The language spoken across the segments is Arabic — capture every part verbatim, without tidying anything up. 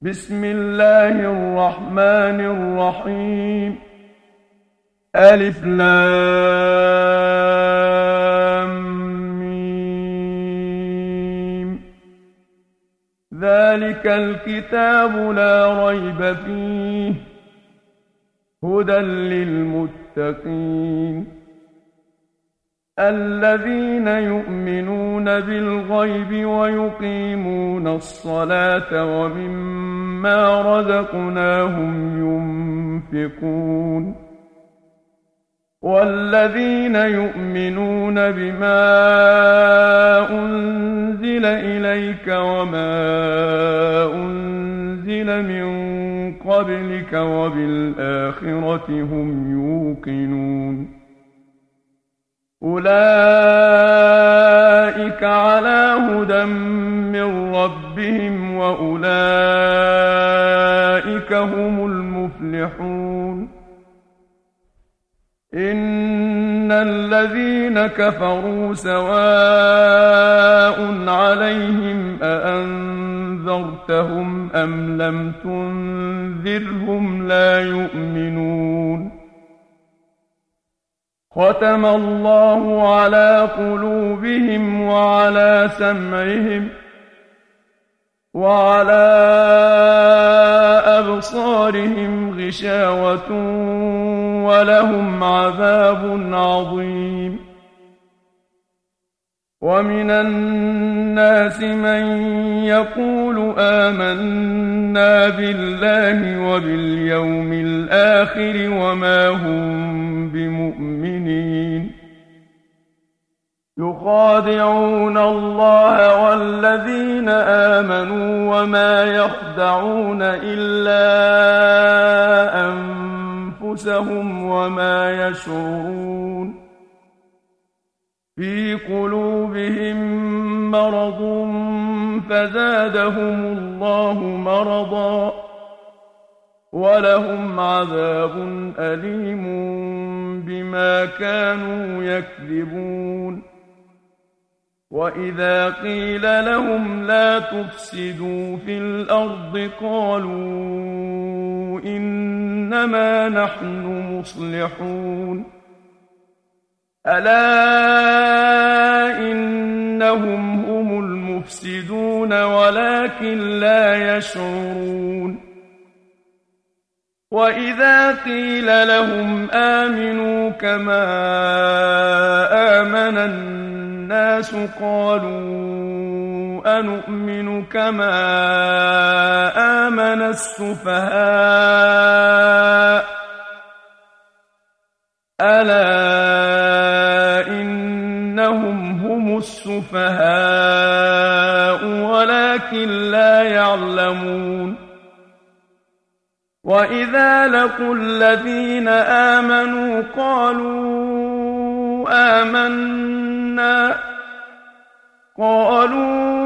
بسم الله الرحمن الرحيم. ألف لام ميم. ذلك الكتاب لا ريب فيه هدى للمتقين الذين يؤمنون بالغيب ويقيمون الصلاة ومما رزقناهم ينفقون والذين يؤمنون بما أنزل إليك وما أنزل من قبلك وبالآخرة هم يوقنون أولئك على هدى من ربهم وأولئك هم المفلحون. إن الذين كفروا سواء عليهم أأنذرتهم أم لم تنذرهم لا يؤمنون. ختم الله على قلوبهم وعلى سمعهم وعلى أبصارهم غشاوة ولهم عذاب عظيم. ومن الناس من يقول آمنا بالله وباليوم الآخر وما هم بمؤمنين يخادعون الله والذين آمنوا وما يخدعون إلا أنفسهم وما يشعرون. في قلوبهم مرض فزادهم الله مرضا ولهم عذاب أليم بما كانوا يكذبون. وإذا قيل لهم لا تفسدوا في الأرض قالوا إنما نحن مصلحون. ألا إنهم هم المفسدون ولكن لا يشعرون. وإذا قيل لهم آمنوا كما آمن الناس قالوا أنؤمن كما آمن السفهاء ألا إنهم هم السفهاء ولكن لا يعلمون. وإذا لقوا الذين آمنوا قالوا آمنا قالوا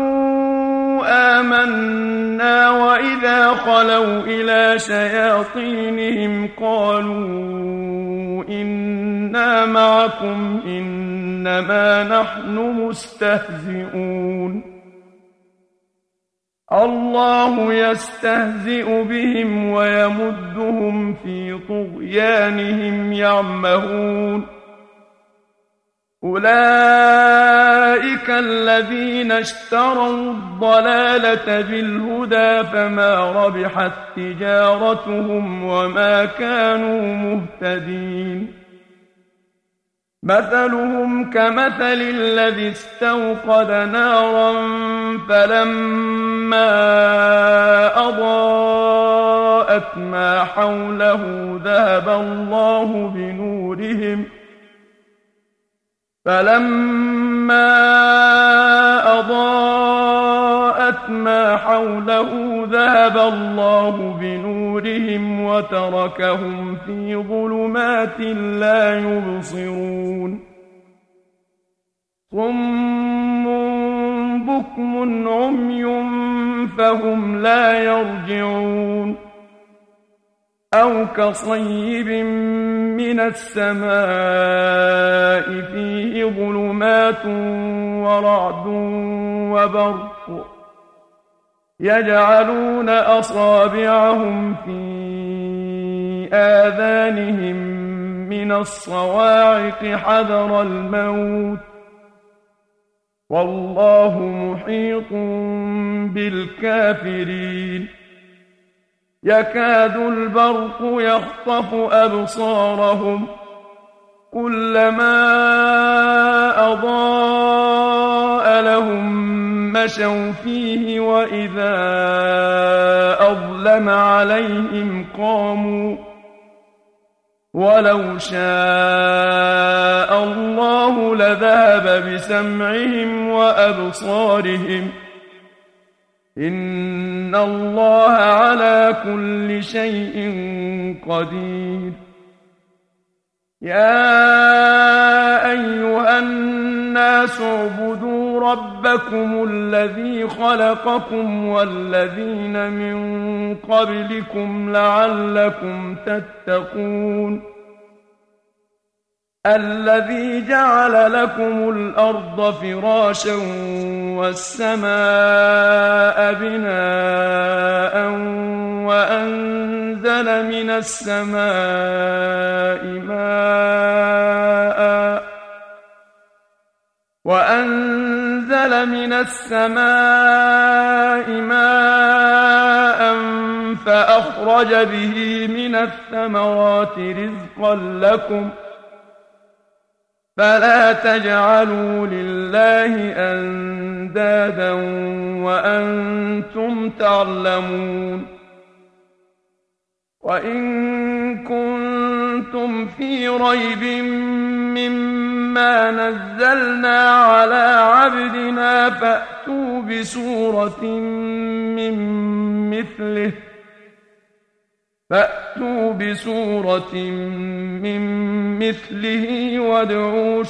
آمنا وإذا خلوا إلى شياطينهم قالوا إنا معكم إنما نحن مستهزئون. الله يستهزئ بهم ويمدهم في طغيانهم يعمهون. أولئك الذين اشتروا الضلالة بالهدى فما ربحت تجارتهم وما كانوا مهتدين. مثلهم كمثل الذي استوقد نارا فلما أضاءت ما حوله ذهب الله بنورهم فلما أضاءت ما حوله ذهب الله بنورهم وتركهم في ظلمات لا يبصرون. صم بكم عمي فهم لا يرجعون. أو كصيب من السماء فيه ظلمات ورعد وبرق يجعلون أصابعهم في آذانهم من الصواعق حذر الموت والله محيط بالكافرين يكاد البرق يخطف أبصارهم كلما أضاء لهم مشوا فيه وإذا أظلم عليهم قاموا ولو شاء الله لذهب بسمعهم وأبصارهم إن الله على كل شيء قدير يا أيها الناس اعبدوا ربكم الذي خلقكم والذين من قبلكم لعلكم تتقون الذي جعل لكم الأرض فراشا والسماء بناء وأنزل من السماء ماء وأنزل من السماء ماء فأخرج به من الثمرات رزقا لكم فلا تجعلوا لله أندادا وأنتم تعلمون وإن كنتم في ريب مما نزلنا على عبدنا فأتوا بسورة من مثله فأتوا بسورة من مثله وادعوا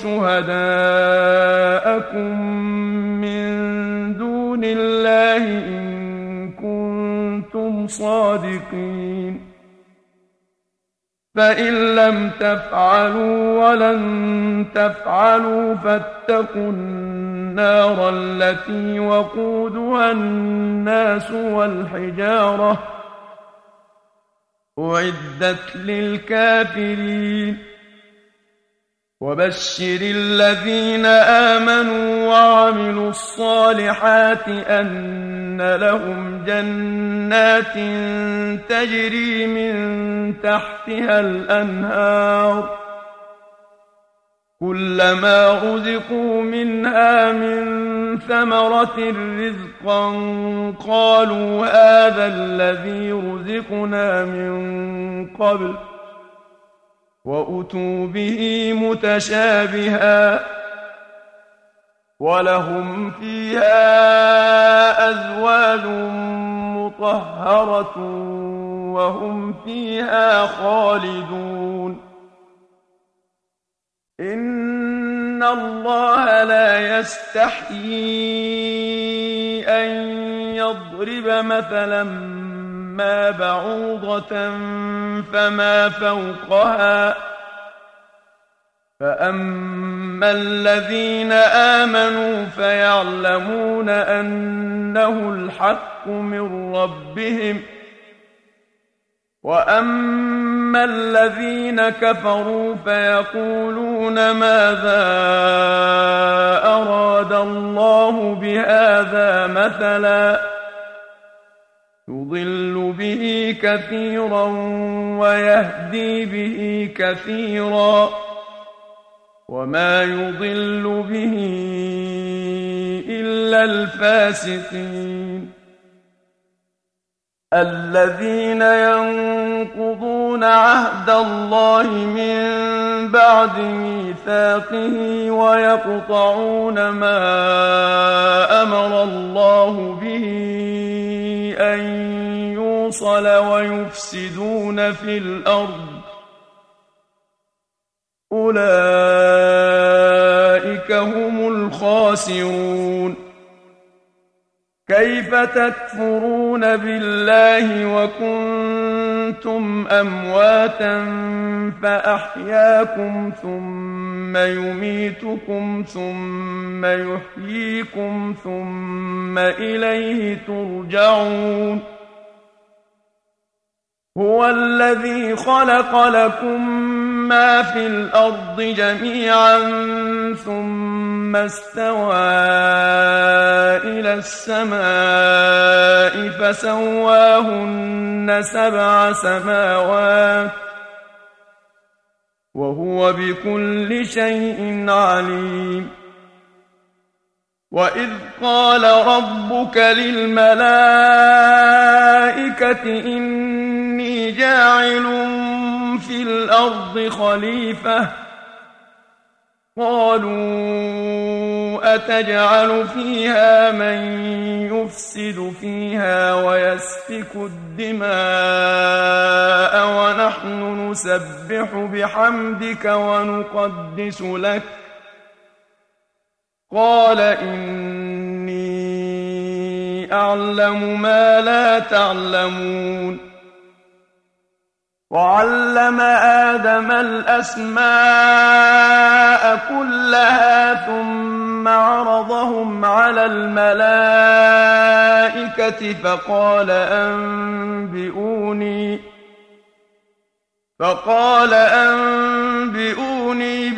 شهداءكم من دون الله إن كنتم صادقين فإن لم تفعلوا ولن تفعلوا فاتقوا النار التي وقودها الناس والحجارة أعدت للكافرين وبشر الذين آمنوا وعملوا الصالحات أن لهم جنات تجري من تحتها الأنهار كلما رزقوا منها من ثمرة رزقا قالوا هذا الذي رزقنا من قبل وأتوا به متشابها ولهم فيها أزواج مطهرة وهم فيها خالدون إن الله لا يستحيي أن يضرب مثلا ما بعوضة فما فوقها فأما الذين آمنوا فيعلمون أنه الحق من ربهم وأما الذين كفروا فيقولون ماذا أراد الله بهذا مثلا يضل به كثيرا ويهدي به كثيرا وما يضل به إلا الفاسقين الذين ينقضون عهد الله من بعد ميثاقه ويقطعون ما أمر الله به أن يوصل ويفسدون في الأرض أولئك هم الخاسرون كيف تكفرون بالله وكنتم أمواتا فأحياكم ثم يميتكم ثم يحييكم ثم إليه ترجعون هو الذي خلق لكم ما في الأرض جميعا ثم استوى إلى السماء فسواهن سبع سماوات وهو بكل شيء عليم وإذ قال ربك للملائكة إني جاعل في الأرض خليفة قالوا أتجعل فيها من يفسد فيها ويسفك الدماء ونحن نسبح بحمدك ونقدس لك قال إني أعلم ما لا تعلمون وعلم آدم الأسماء كلها ثم عرضهم على الملائكة فقال أنبئوني فقال أنبئوني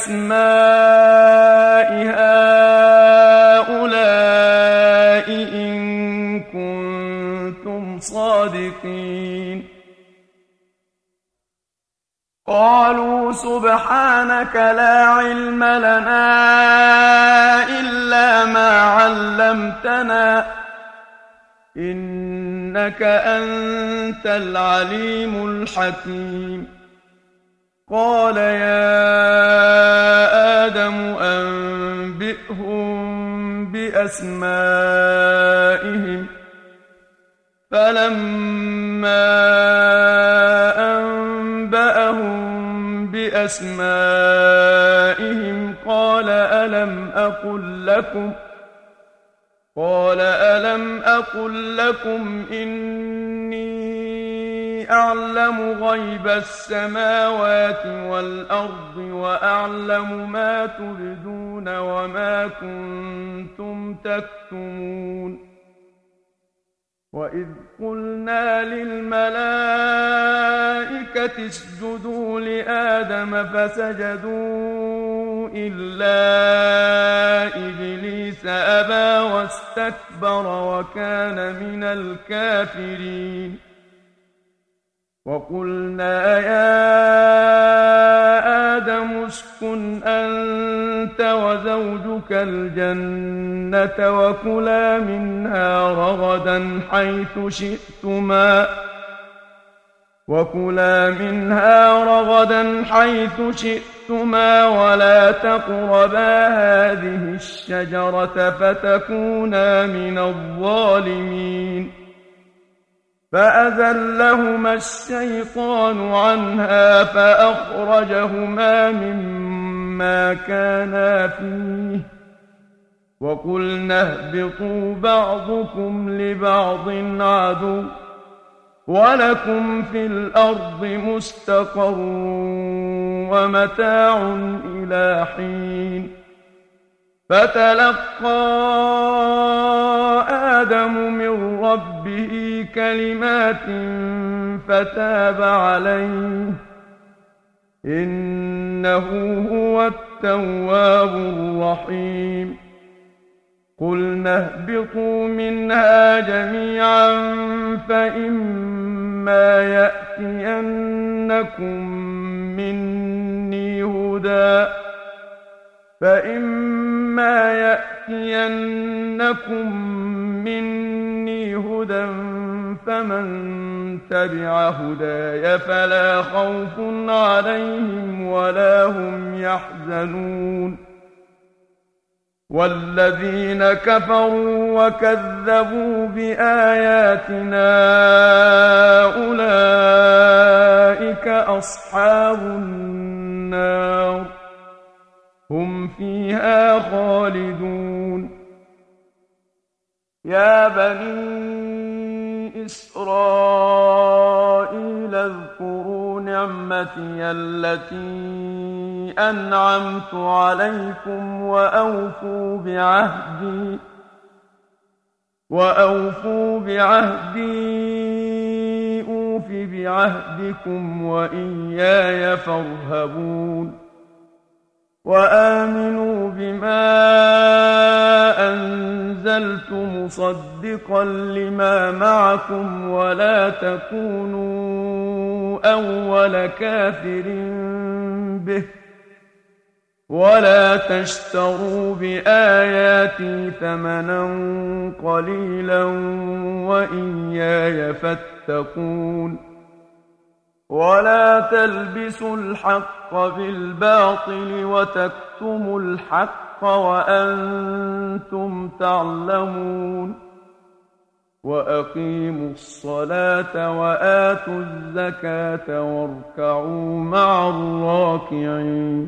بأسماء هؤلاء إن كنتم صادقين قالوا سبحانك لا علم لنا إلا ما علمتنا إنك أنت العليم الحكيم قال يا آدم أنبئهم بأسمائهم فلما أنبأهم بأسمائهم قال ألم أقل لكم قال ألم أقل لكم إني أعلم غيب السماوات والأرض وأعلم ما تبدون وما كنتم تكتمون وإذ قلنا للملائكة اسجدوا لآدم فسجدوا إلا إبليس أبى واستكبر وكان من الكافرين وقلنا يا آدم اسكن أنت وزوجك الجنة وكلا منها رغدا حيث شئتما وكلا منها رغدا حيث شئتما ولا تقربا هذه الشجرة فتكونا من الظالمين فأزلهما الشيطان عنها فأخرجهما مما كانا فيه وقلنا اهبطوا بعضكم لبعض عدو ولكم في الأرض مستقر ومتاع إلى حين فتلقى آدم من ربه كلمات فتاب عليه إنه هو التواب الرحيم قلنا اهبطوا منها جميعا فإما يأتينكم مني هدى فإما يأتينكم مني هدى فمن تبع هداي فلا خوف عليهم ولا هم يحزنون والذين كفروا وكذبوا بآياتنا أولئك أصحاب النار هم فيها خالدون يا بني إسرائيل اذكروا نعمتي التي أنعمت عليكم وأوفوا بعهدي وأوفوا بعهدي أوف بعهدكم وإياي فارهبون وآمنوا بما أنزلت مصدقا لما معكم ولا تكونوا أول كافر به ولا تشتروا بآياتي ثمنا قليلا وإياي فاتقون ولا تلبسوا الحق بالباطل وتكتموا الحق وأنتم تعلمون وأقيموا الصلاة وآتوا الزكاة واركعوا مع الراكعين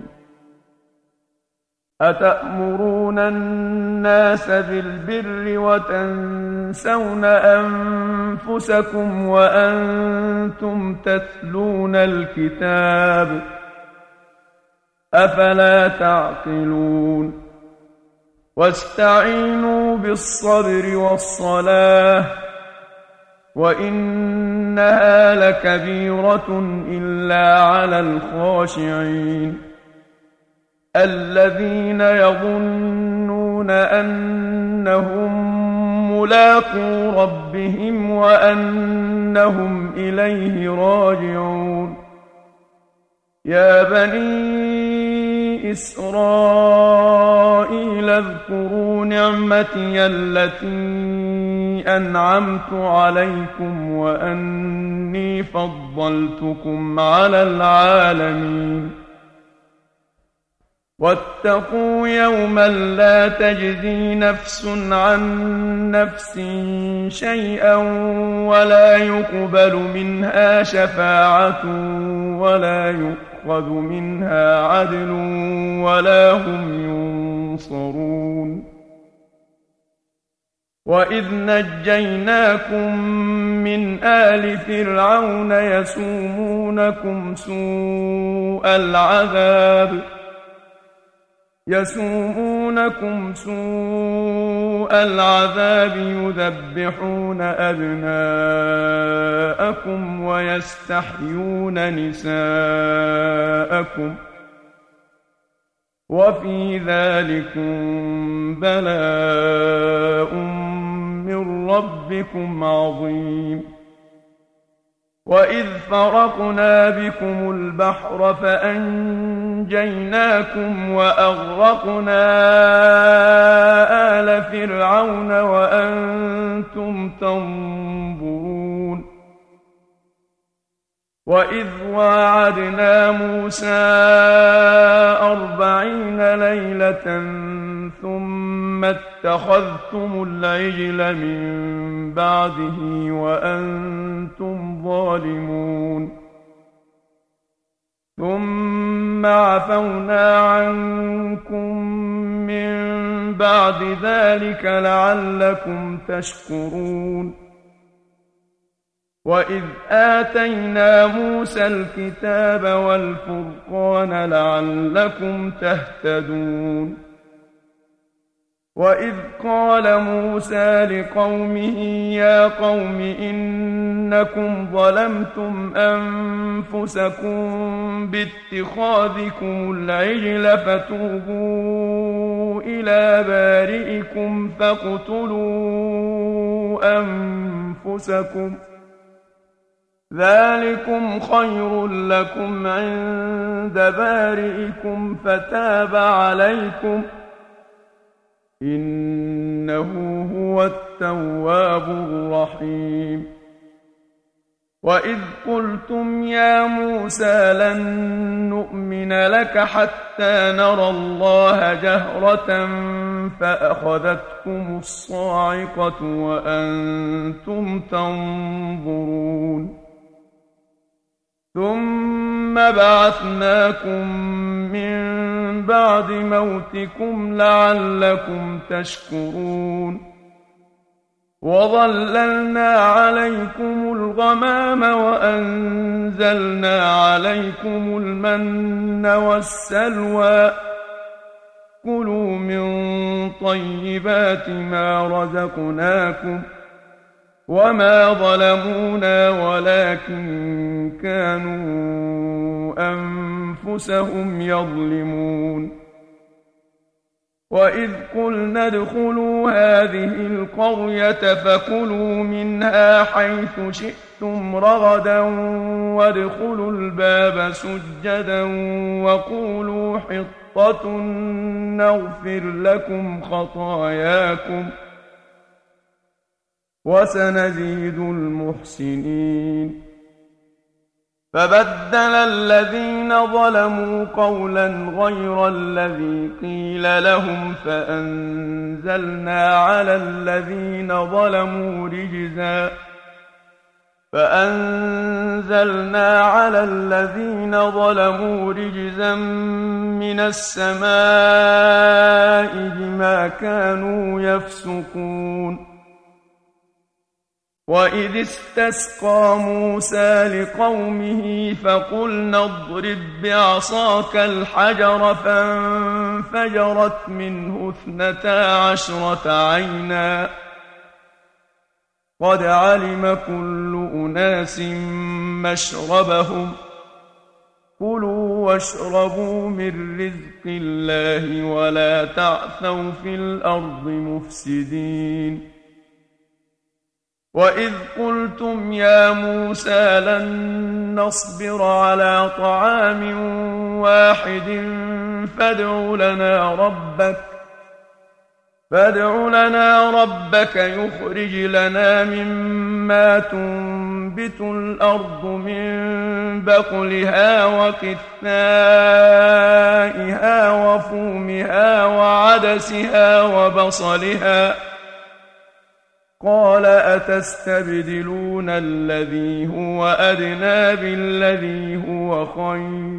أتأمرون الناس بالبر وتنسون أنفسكم وأنتم تتلون الكتاب أفلا تعقلون واستعينوا بالصبر والصلاة وإنها لكبيرة إلا على الخاشعين الذين يظنون أنهم ملاقو ربهم وأنهم إليه راجعون يا بني إسرائيل اذكروا نعمتي التي أنعمت عليكم وأني فضلتكم على العالمين واتقوا يوما لا تجزي نفس عن نفس شيئا ولا يقبل منها شفاعة ولا يؤخذ منها عدل ولا هم ينصرون وإذ نجيناكم من آل فرعون يسومونكم سوء العذاب يسومونكم سوء العذاب يذبحون أبناءكم ويستحيون نساءكم وفي ذلكم بلاء من ربكم عظيم وإذ فرقنا بكم البحر فأنجيناكم وأغرقنا آل فرعون وأنتم تنظرون وإذ واعدنا موسى أربعين ليلة ثم اتخذتم العجل من بعده وأنتم ظالمون ثم عفونا عنكم من بعد ذلك لعلكم تشكرون وإذ آتينا موسى الكتاب والفرقان لعلكم تهتدون وإذ قال موسى لقومه يا قوم إنكم ظلمتم أنفسكم باتخاذكم العجل فتوبوا إلى بارئكم فاقتلوا أنفسكم ذلكم خير لكم عند بارئكم فتاب عليكم إنه هو التواب الرحيم وإذ قلتم يا موسى لن نؤمن لك حتى نرى الله جهرة فأخذتكم الصاعقة وأنتم تنظرون ثم بعثناكم من بعد موتكم لعلكم تشكرون وظللنا عليكم الغمام وأنزلنا عليكم المن والسلوى كلوا من طيبات ما رزقناكم وما ظلمونا ولكن كانوا أنفسهم يظلمون وإذ قلنا ادخلوا هذه القرية فكلوا منها حيث شئتم رغدا وادخلوا الباب سجدا وقولوا حطة نغفر لكم خطاياكم وسنزيد المحسنين فبدل الذين ظلموا قولا غير الذي قيل لهم فأنزلنا على الذين ظلموا رجزا فأنزلنا على الذين ظلموا رجزا من السماء بما كانوا يفسقون وإذ استسقى موسى لقومه فقلنا اضرب بعصاك الحجر فانفجرت منه اثنتا عشرة عينا قد علم كل أناس مشربهم كلوا واشربوا من رزق الله ولا تعثوا في الأرض مفسدين وإذ قلتم يا موسى لن نصبر على طعام واحد فادع لنا ربك فادع لنا ربك يخرج لنا مما تنبت الأرض من بقلها وقثائها وفومها وعدسها وبصلها قال أتستبدلون الذي هو أدنى بالذي هو خير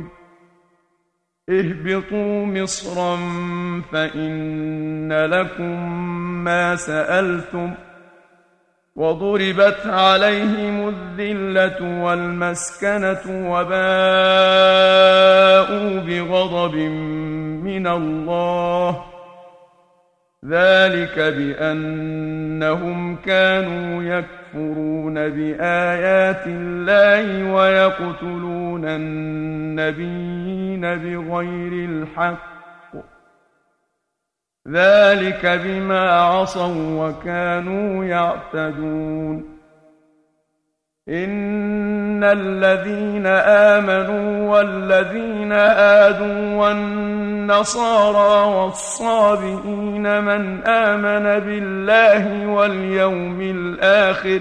اهبطوا مصرا فإن لكم ما سألتم وضربت عليهم الذلة والمسكنة وباءوا بغضب من الله ذلك بأنهم كانوا يكفرون بآيات الله ويقتلون النبيين بغير الحق ذلك بما عصوا وكانوا يعتدون إن الذين آمنوا والذين هادوا والنصارى والصابئين من آمن بالله واليوم الآخر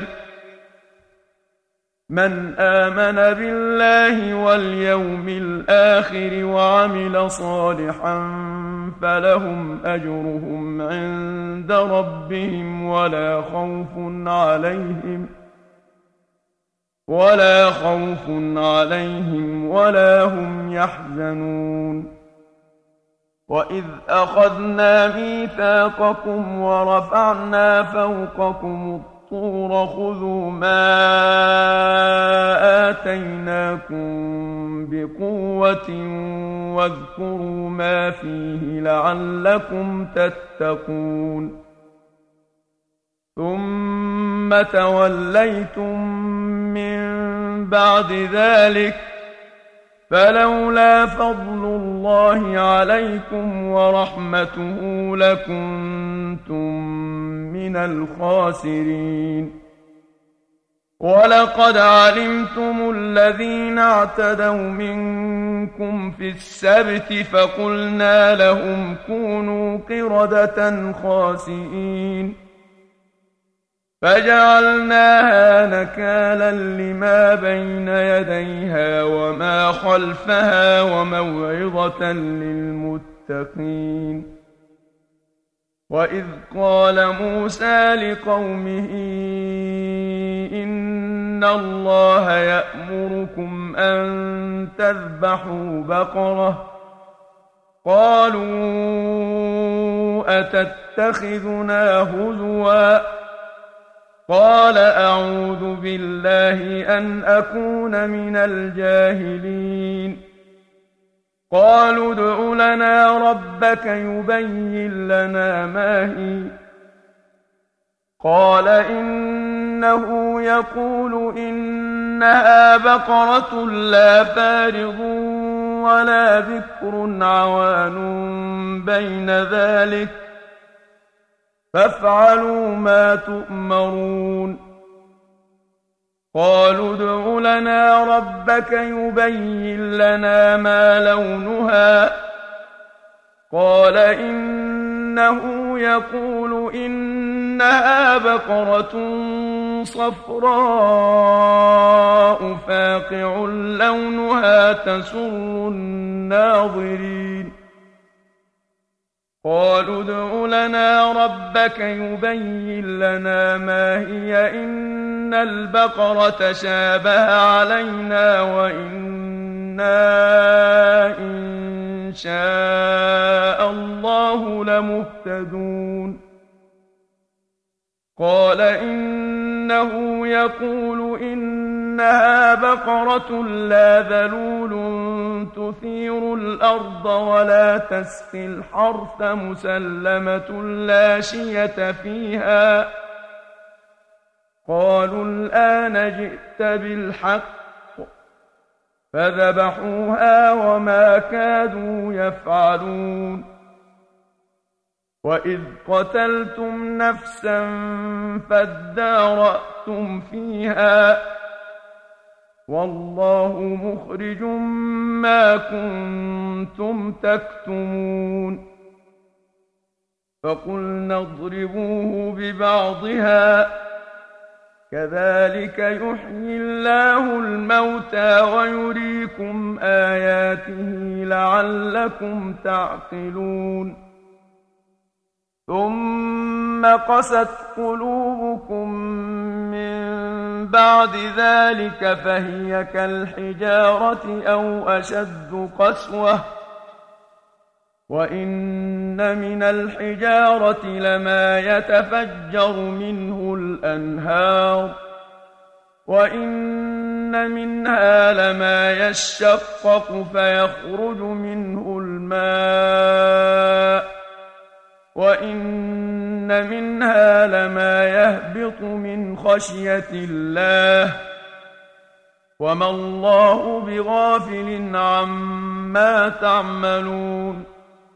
من آمن بالله واليوم الآخر وعمل صالحا فلهم أجرهم عند ربهم ولا خوف عليهم ولا خوف عليهم ولا هم يحزنون وإذ أخذنا ميثاقكم ورفعنا فوقكم الطور خذوا ما آتيناكم بقوة واذكروا ما فيه لعلكم تتقون ثم توليتم من بعد ذلك فلولا فضل الله عليكم ورحمته لكنتم من الخاسرين ولقد علمتم الذين اعتدوا منكم في السبت فقلنا لهم كونوا قردة خاسئين فجعلناها نكالا لما بين يديها وما خلفها وموعظة للمتقين وإذ قال موسى لقومه إن الله يأمركم أن تذبحوا بقرة قالوا أتتخذنا هزوا قال أعوذ بالله أن أكون من الجاهلين قالوا ادع لنا ربك يبين لنا ما هي قال إنه يقول إنها بقرة لا فارض ولا بكر عوان بين ذلك فافعلوا ما تؤمرون قالوا ادع لنا ربك يبين لنا ما لونها قال إنه يقول إنها بقرة صفراء فاقع لونها تسر الناظرين قالوا ادع لنا ربك يبين لنا ما هي إن البقرة شابه علينا وإنا إن شاء الله لمهتدون قال إنه يقول إنها بقرة لا ذلول تثير الأرض ولا تسقي الحرث مسلمة لا شية فيها قالوا الآن جئت بالحق فذبحوها وما كادوا يفعلون وإذ قتلتم نفسا فادارأتم فيها والله مخرج ما كنتم تكتمون فقلنا اضربوه ببعضها كذلك يحيي الله الموتى ويريكم آياته لعلكم تعقلون ثم قست قلوبكم من بعد ذلك فهي كالحجارة أو أشد قسوة وإن من الحجارة لما يتفجر منه الأنهار وإن منها لما يشقق فيخرج منه الماء وإن منها لما يهبط من خشية الله وما الله بغافل عما تعملون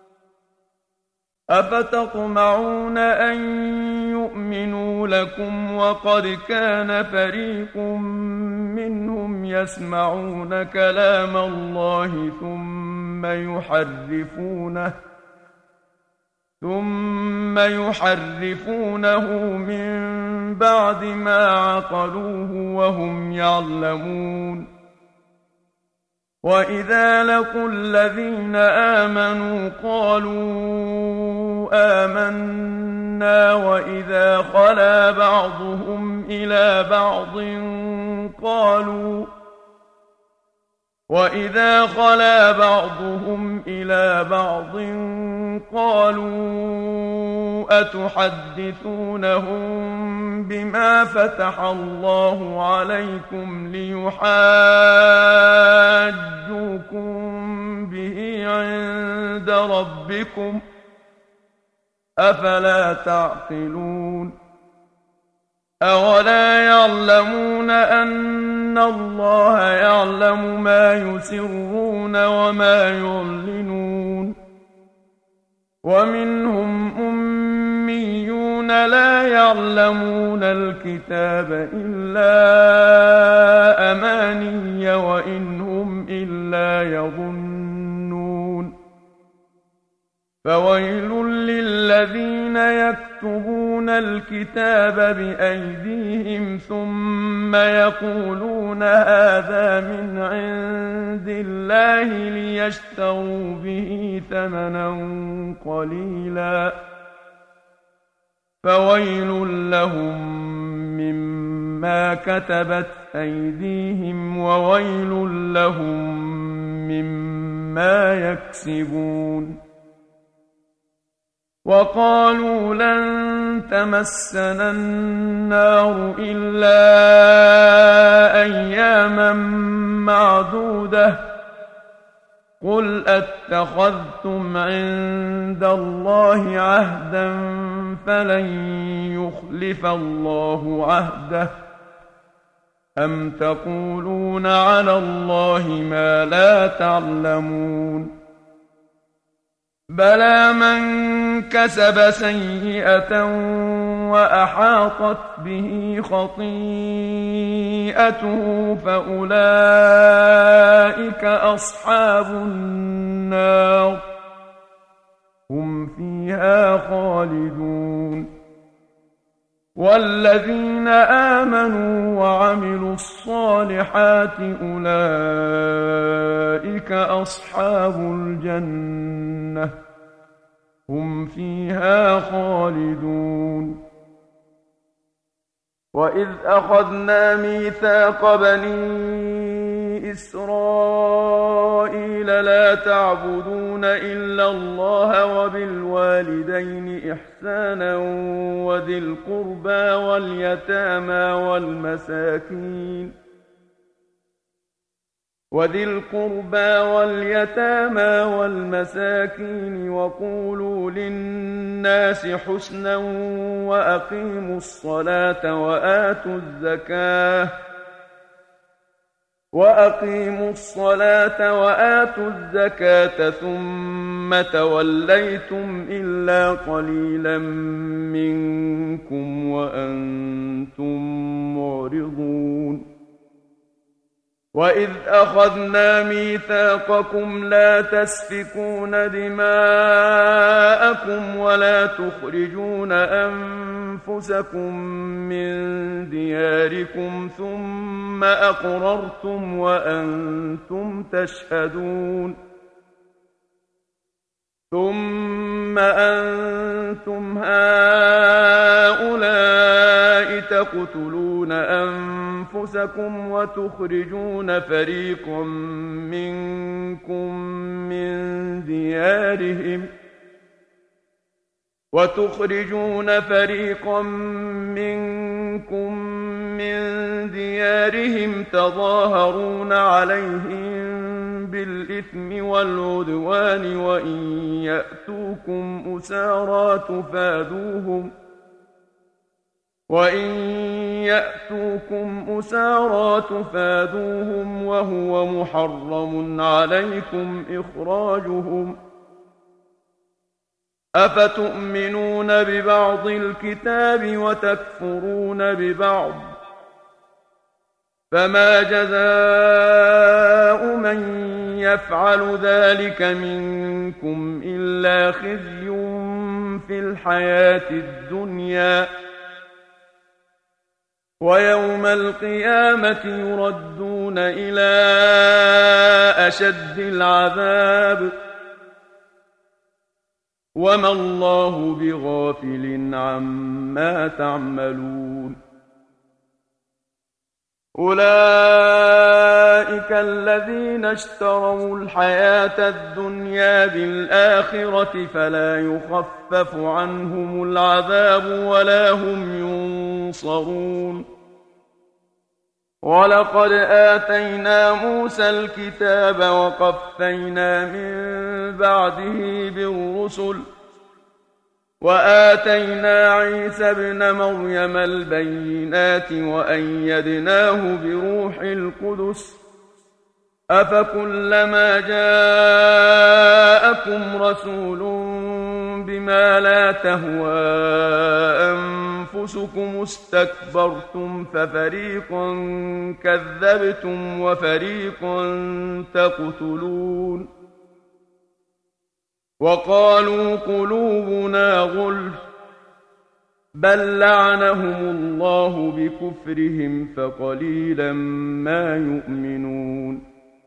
أفتطمعون أن يؤمنوا لكم وقد كان فريق منهم يسمعون كلام الله ثم يحرفونه ثم يحرفونه من بعد ما عقلوه وهم يعلمون وإذا لقوا الذين آمنوا قالوا آمنا وإذا خلا بعضهم إلى بعض قالوا وإذا خلا بعضهم إلى بعض قالوا أتحدثونهم بما فتح الله عليكم ليحاجوكم به عند ربكم أفلا تعقلون أولا يعلمون أن الله يعلم ما يسرون وما يعلنون ومنهم أميون لا يعلمون الكتاب إلا أماني وإن هم إلا يظنون فويل للذين يكتبون الكتاب بأيديهم ثم يقولون هذا من عند الله ليشتروا به ثمنا قليلا فويل لهم مما كتبت أيديهم وويل لهم مما يكسبون وقالوا لن تمسنا النار إلا أياما معدودة قل أتخذتم عند الله عهدا فلن يخلف الله عهده أم تقولون على الله ما لا تعلمون بلى من كسب سيئة وأحاطت به خطيئته فأولئك أصحاب النار هم فيها خالدون والذين آمنوا وعملوا الصالحات أولئك أصحاب الجنة هم فيها خالدون وإذ أخذنا ميثاق بني إسرائيل لا تعبدون إلا الله وبالوالدين إحسانا وذي القربى واليتامى والمساكين وذي القربى واليتامى والمساكين وقولوا للناس حسنا وأقيموا الصلاة وآتوا الزكاة وأقيموا الصلاة وآتوا الزكاة ثم توليتم إلا قليلا منكم وأنتم معرضون وإذ أخذنا ميثاقكم لا تسفكون دماءكم ولا تخرجون أنفسكم من دياركم ثم أقررتم وأنتم تشهدون ثم أنتم هؤلاء تقتلون أنفسكم وتخرجون فريقا منكم من ديارهم وتخرجون فريقا منكم من ديارهم تظاهرون عليهم بالإثم والعدوان وإن يأتوكم أسارى تفادوهم وإن يأتوكم أسارى تفادوهم وهو محرم عليكم إخراجهم أفتؤمنون ببعض الكتاب وتكفرون ببعض فما جزاء من يفعل ذلك منكم إلا خزي في الحياة الدنيا ويوم القيامة يردون إلى أشد العذاب وما الله بغافل عما تعملون أولئك الذين اشتروا الحياة الدنيا بالآخرة فلا يخفف عنهم العذاب ولا هم ينصرون ولقد آتينا موسى الكتاب وقفينا من بعده بالرسل وآتينا عيسى ابن مريم البينات وأيدناه بروح القدس أفكلما جاءكم رسول بما لا تهوى أنفسكم استكبرتم ففريقا كذبتم وفريقا تقتلون وقالوا قلوبنا غلف بل لعنهم الله بكفرهم فقليلا ما يؤمنون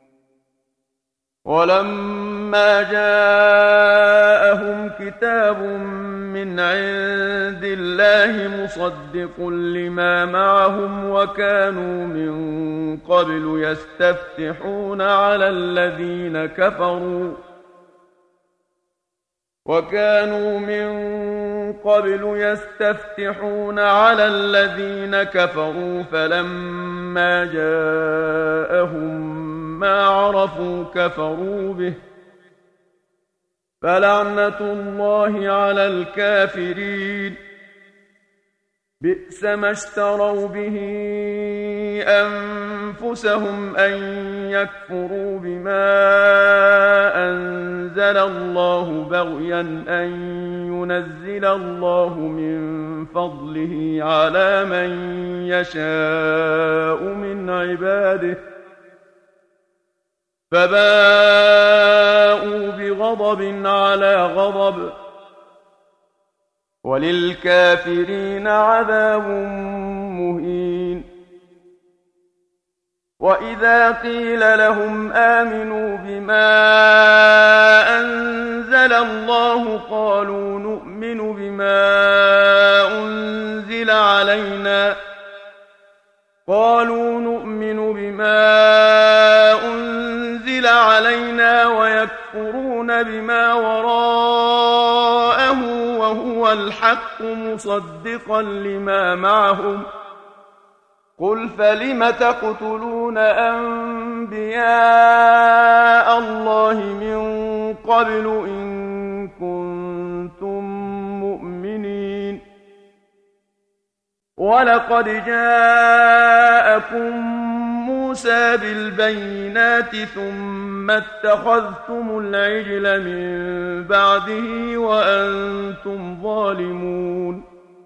ولما جاءهم كتاب من عند الله مصدق لما معهم وكانوا من قبل يستفتحون على الذين كفروا وكانوا من قبل يستفتحون على الذين كفروا فلما جاءهم ما عرفوا كفروا به فلعنة الله على الكافرين بئس ما اشتروا به أنفسهم أن يكفروا بما أنزل الله بغيا أن ينزل الله من فضله على من يشاء من عباده فباءوا بغضب على غضب وللكافرين عذاب مهين وإذا قيل لهم آمنوا بما أنزل الله قالوا نؤمن بما أنزل علينا قالوا نؤمن بما أنزل علينا ويكفرون بما وراءه وهو الحق مصدقا لما معهم قل فلم تقتلون أنبياء الله من قبل إن كنتم مؤمنين ولقد جاءكم موسى بالبينات ثم اتخذتم العجل من بعده وأنتم ظالمون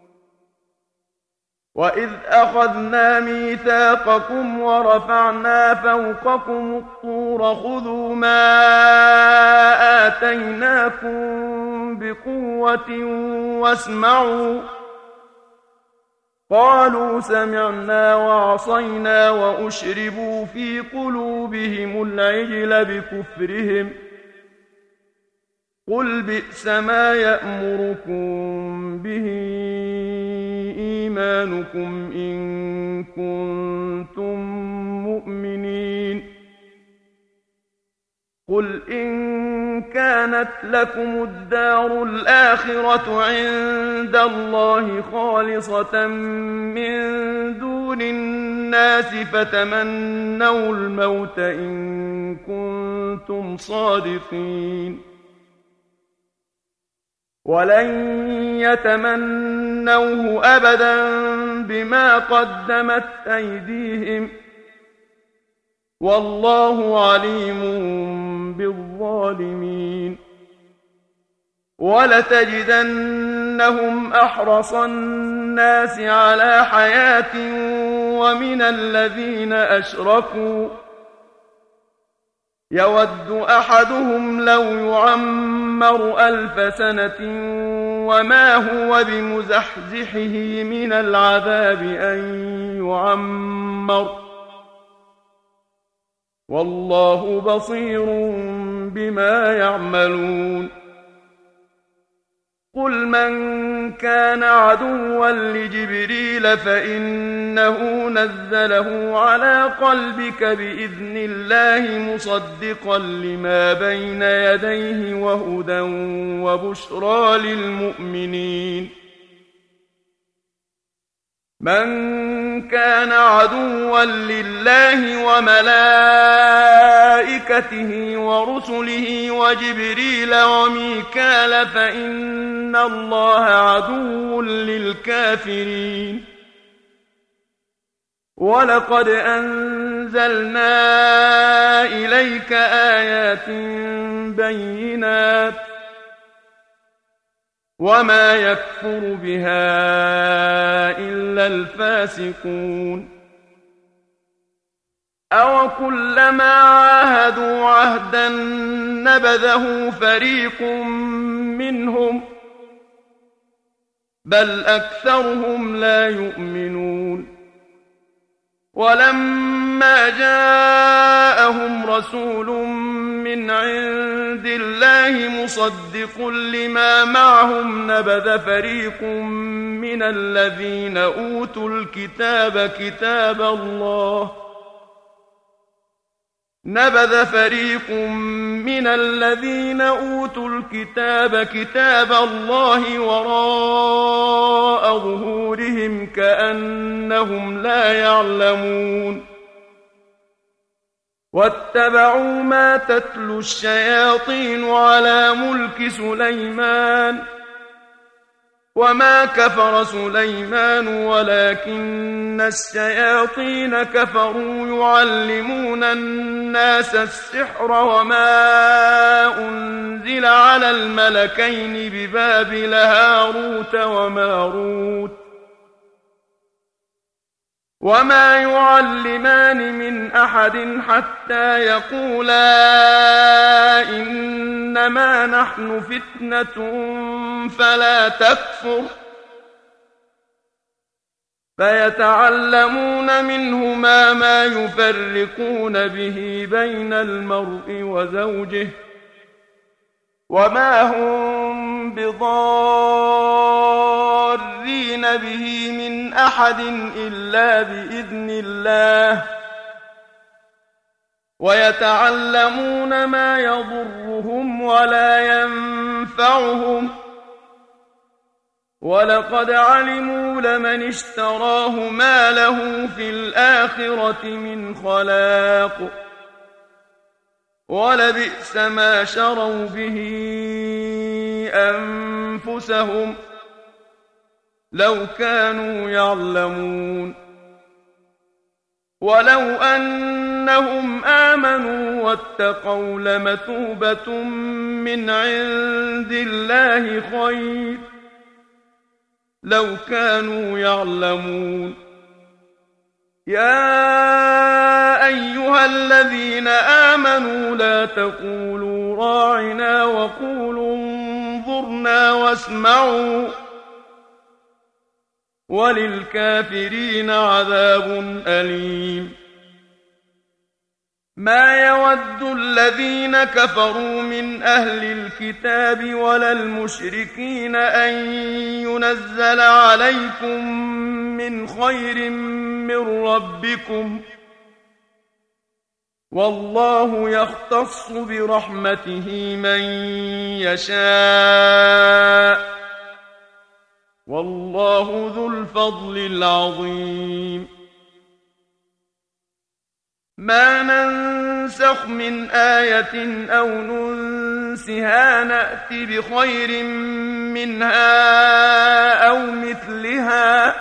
وإذ أخذنا ميثاقكم ورفعنا فوقكم الطور خذوا ما آتيناكم بقوة واسمعوا قالوا سمعنا وعصينا وأشربوا في قلوبهم العجل بكفرهم قل بئس ما يأمركم به إيمانكم إن كنتم مؤمنين قل إن كانت لكم الدار الآخرة عند الله خالصة من دون الناس فتمنوا الموت إن كنتم صادقين ولن يتمنوه أبدا بما قدمت أيديهم والله عليم بالظالمين ولتجدنهم أحرص الناس على حياة ومن الذين أشركوا يود أحدهم لو يعمر ألف سنة وما هو بمزحزحه من العذاب أن يعمر والله بصير بما يعملون قل من كان عدوا لجبريل فإنه نزله على قلبك بإذن الله مصدقا لما بين يديه وهدى وبشرى للمؤمنين من كان عدوا لله وملائكته ورسله وجبريل وميكال فإن الله عدو للكافرين ولقد أنزلنا إليك آيات بينات وما يكفر بها إلا الفاسقون أو كلما عاهدوا عهدا نبذه فريق منهم بل أكثرهم لا يؤمنون ولما جاءهم رسول من عند الله مصدق لما معهم نبذ فريق من الذين أوتوا الكتاب كتاب الله نبذ فريق من الذين أوتوا الكتاب كتاب الله وراء ظهورهم كأنهم لا يعلمون واتبعوا ما تتلو الشياطين على ملك سليمان وما كفر سليمان ولكن الشياطين كفروا يعلمون الناس السحر وما أنزل على الملكين ببابل هاروت وماروت وما يعلمان من أحد حتى يقولا إنما نحن فتنة فلا تكفر فيتعلمون منهما ما يفرقون به بين المرء وزوجه وما هم بضارين به من أحد إلا بإذن الله ويتعلمون ما يضرهم ولا ينفعهم ولقد علموا لمن اشتراه ما له في الآخرة من خلاق ولبئس ما شروا به أنفسهم لو كانوا يعلمون ولو أنهم آمنوا واتقوا لمثوبة من عند الله خير لو كانوا يعلمون يا أيها الذين آمنوا لا تقولوا راعنا وقولوا انظرنا واسمعوا وللكافرين عذاب أليم ما يود الذين كفروا من أهل الكتاب ولا المشركين أن ينزل عليكم من خير من ربكم والله يختص برحمته من يشاء والله ذو الفضل العظيم ما ننسخ من آية أو ننسها نأت بخير منها أو مثلها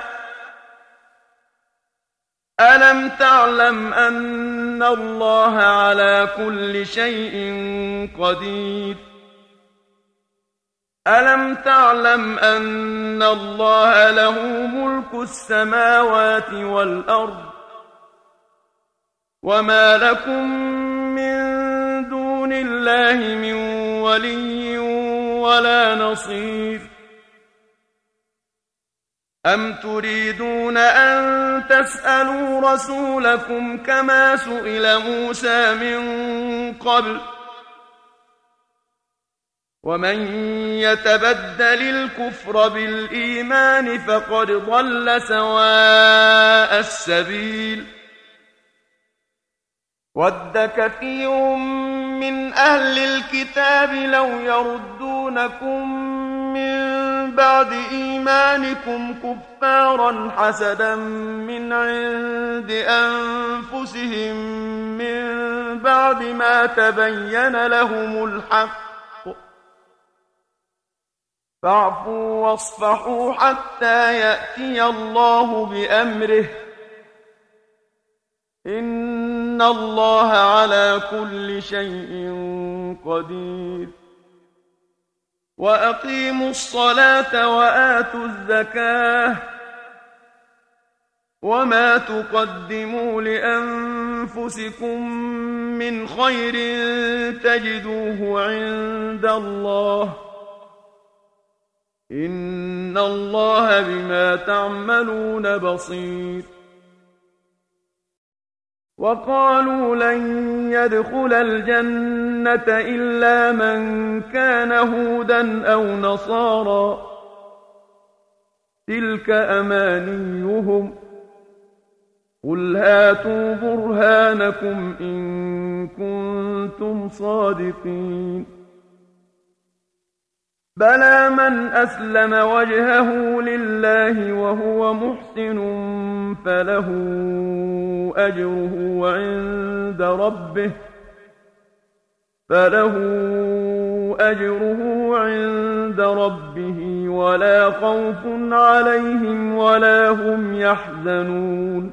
ألم تعلم أن الله على كل شيء قدير ألم تعلم أن الله له ملك السماوات والأرض وما لكم من دون الله من ولي ولا نصير أم تريدون أن تسألوا رسولكم كما سئل موسى من قبل ومن يتبدل الكفر بالإيمان فقد ضل سواء السبيل ود كثير من أهل الكتاب لو يردونكم من بعد إيمانكم كفارا حسدا من عند أنفسهم من بعد ما تبين لهم الحق فاعفوا واصفحوا حتى يأتي الله بأمره إن الله على كل شيء قدير وأقيموا الصلاة وآتوا الزكاة وما تقدموا لأنفسكم من خير تجدوه عند الله إن الله بما تعملون بصير وقالوا لن يدخل الجنة إلا من كان هودا أو نصارى تلك أمانيهم قل هاتوا برهانكم إن كنتم صادقين بلى من أسلم وجهه لله وهو محسن فله أجره عند ربه فله أجره عند ربه ولا خوف عليهم ولا هم يحزنون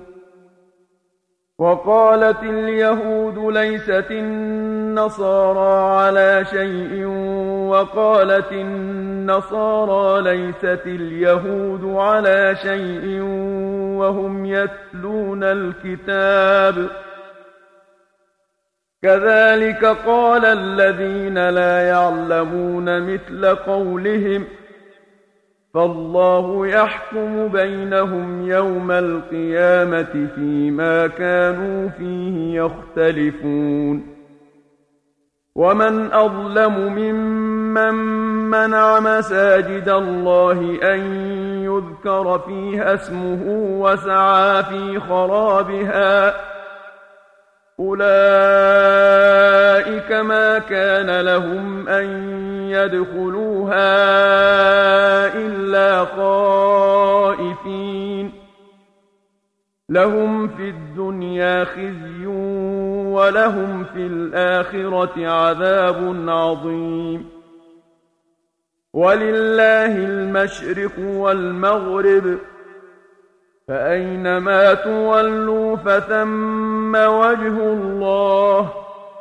وقالت اليهود ليست النصارى على شيء وقالت النصارى ليست اليهود على شيء وهم يتلون الكتاب كذلك قال الذين لا يعلمون مثل قولهم فالله يحكم بينهم يوم القيامة فيما كانوا فيه يختلفون ومن أظلم ممن منع مساجد الله أن يذكر فيها اسمه وسعى في خرابها أولئك ما كان لهم أن يدخلوها إلا خائفين لهم في الدنيا خزي ولهم في الآخرة عذاب عظيم ولله المشرق والمغرب فأينما تولوا فثم وجه الله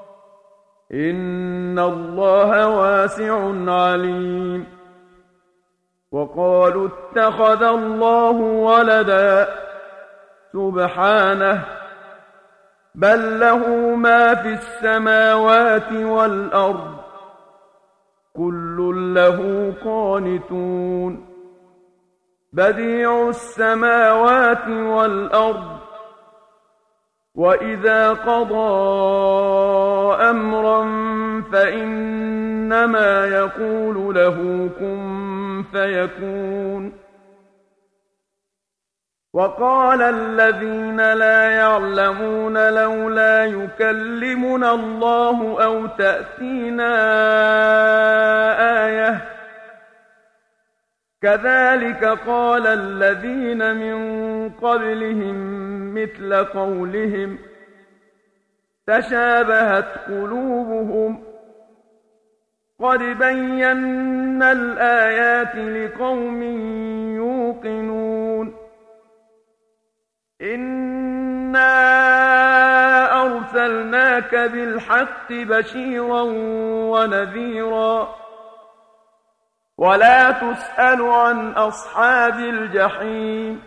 إن الله واسع عليم وقالوا اتخذ الله ولدا سبحانه بل له ما في السماوات والأرض كل له قانتون بديع السماوات والأرض وإذا قضى أمرا فإنما يقول له كن فيكون وقال الذين لا يعلمون لولا يكلمنا الله أو تأتينا آية كذلك قال الذين من قبلهم مثل قولهم تشابهت قلوبهم قد بينا الآيات لقوم يوقنون إنا أرسلناك بالحق بشيرا ونذيرا ولا تسأل عن أصحاب الجحيم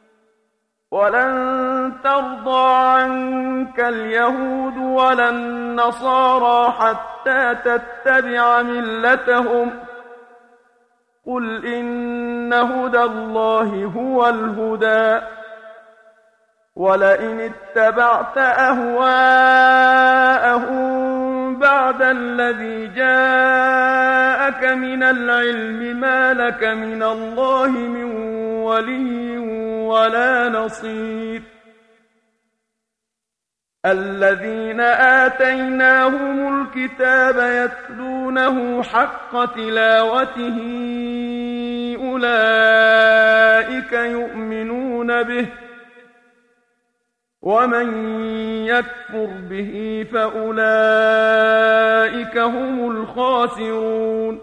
ولن ترضى عنك اليهود ولا النصارى حتى تتبع ملتهم قل إن هدى الله هو الهدى ولئن اتبعت أهواءهم بعد الذي جاءك من العلم ما لك من الله من ولي ولا نصير الذين آتيناهم الكتاب يتلونه حق تلاوته أولئك يؤمنون به ومن يكفر به فأولئك هم الخاسرون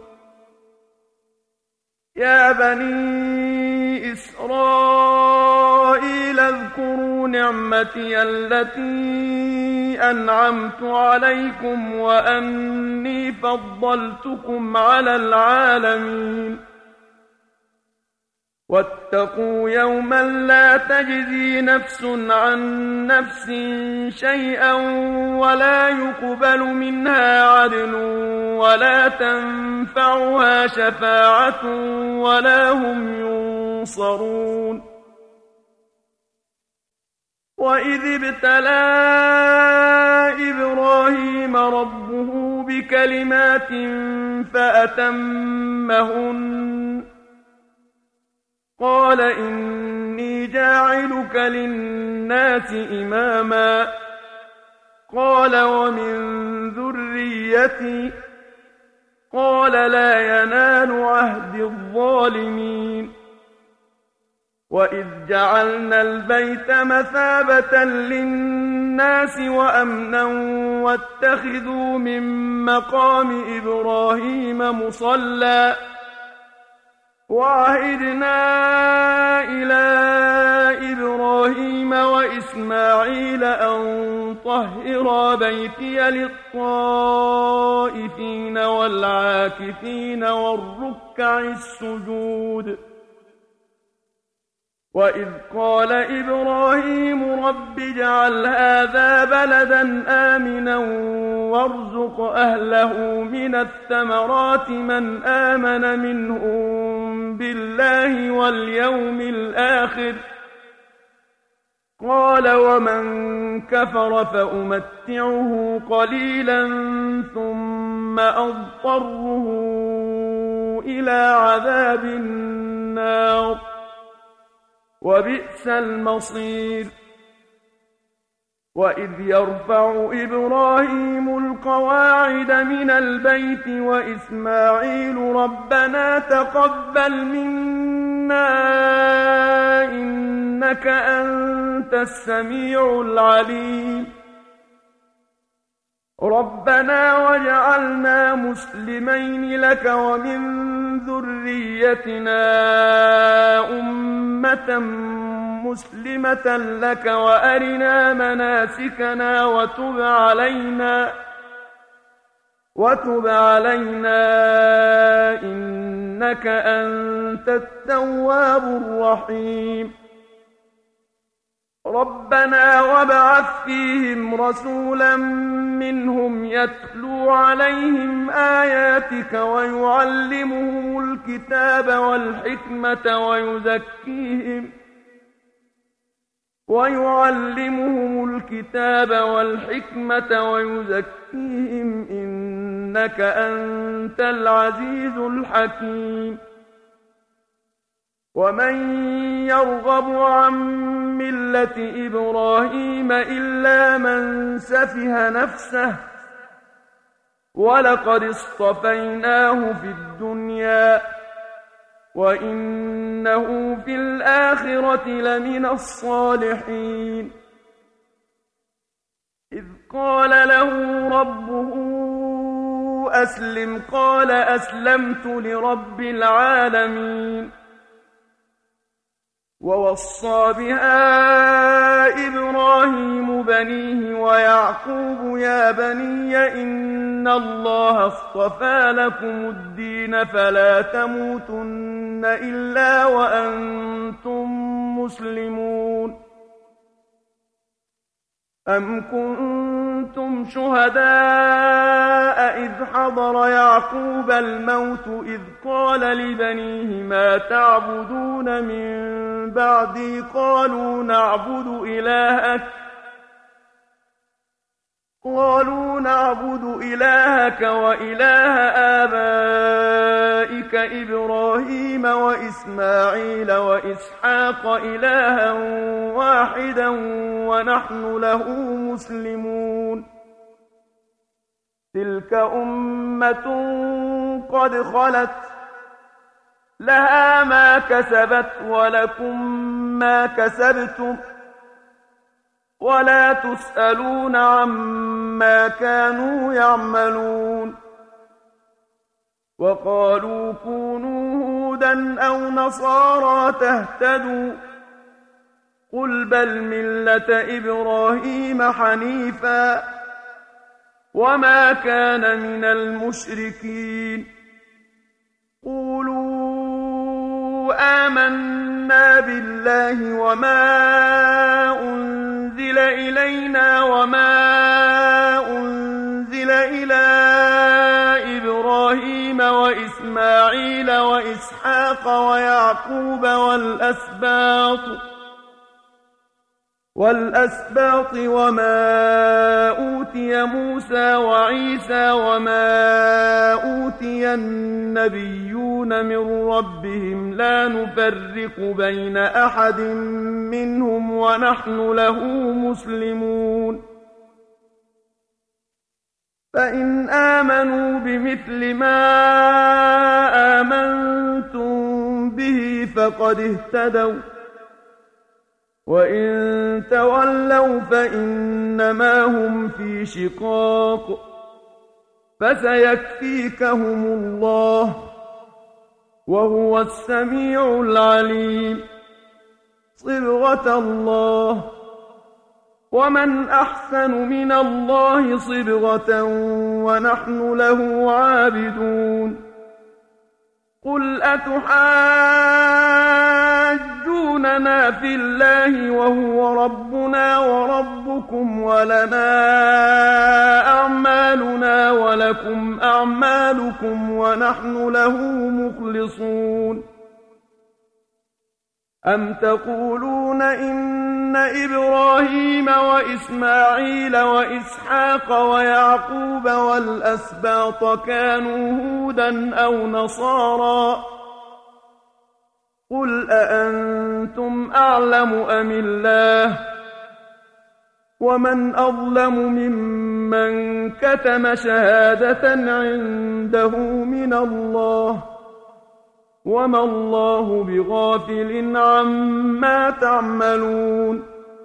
يا بني إسرائيل اذكروا نعمتي التي أنعمت عليكم وأني فضلتكم على العالمين واتقوا يوما لا تجزي نفس عن نفس شيئا ولا يقبل منها عدل ولا تنفعها شفاعة ولا هم ينصرون وإذ ابتلى إبراهيم ربه بكلمات فأتمهن قال إني جاعلك للناس إماما قال ومن ذريتي قال لا ينال عهد الظالمين وإذ جعلنا البيت مثابة للناس وأمنا واتخذوا من مقام إبراهيم مصلى وعهدنا إلى إبراهيم وإسماعيل أن طهرا بيتي للطائفين والعاكفين والركع السجود وإذ قال إبراهيم رب اجعل هذا بلدا آمنا وارزق أهله من الثمرات من آمن منهم بالله واليوم الآخر قال ومن كفر فأمتعه قليلا ثم أضطره إلى عذاب النار وبئس المصير وإذ يرفع إبراهيم القواعد من البيت وإسماعيل ربنا تقبل منا إنك أنت السميع العليم ربنا واجعلنا مسلمين لك ومن ذريتنا أمة مسلمة لك وأرنا مناسكنا وتب علينا وتب علينا إنك أنت التواب الرحيم ربنا وابعث فيهم رسولا منهم يتلو عليهم آياتك ويعلمهم الكتاب والحكمة ويزكيهم ويعلمهم الكتاب والحكمة ويزكيهم إنك أنت العزيز الحكيم ومن يرغب عن ملة إبراهيم إلا من سفه نفسه ولقد اصطفيناه في الدنيا وإنه في الآخرة لمن الصالحين إذ قال له ربه أسلم قال أسلمت لرب العالمين ووصى بها إبراهيم بنيه ويعقوب يا بني إن الله اصطفى لكم الدين فلا تموتن إلا وأنتم مسلمون أم كنتم شهداء إذ حضر يعقوب الموت إذ قال لبنيه ما تعبدون من بعدي قالوا نعبد إلهك قالوا نعبد إلهك وإله آبائك إبراهيم وإسماعيل وإسحاق إلها واحدا ونحن له مسلمون تلك أمة قد خلت لها ما كسبت ولكم ما كسبتم ولا تسألون عما كانوا يعملون وقالوا كونوا هودا أو نصارى تهتدوا قل بل ملة إبراهيم حنيفا وما كان من المشركين قولوا آمنا بالله وما أنزل إلينا وما أنزل إلى إبراهيم وإسماعيل وإسحاق ويعقوب والأسباط والأسباط وما أوتي موسى وعيسى وما أوتي النبيون من ربهم لا نفرق بين أحد منهم ونحن له مسلمون فإن آمنوا بمثل ما آمنتم به فقد اهتدوا وإن تولوا فإنما هم في شقاق فسيكفيكهم الله وهو السميع العليم صبغة الله ومن أحسن من الله صبغة ونحن له عابدون قل أتحاجوننا في الله وهو ربنا وربكم ولنا أعمالنا ولكم أعمالكم ونحن له مخلصون أم تقولون إن إبراهيم وإسماعيل وإسحاق ويعقوب والأسباط كانوا هودا أو نصارى قل أأنتم أعلم أم الله ومن أظلم ممن كتم شهادة عنده من الله وما الله بغافل عما تعملون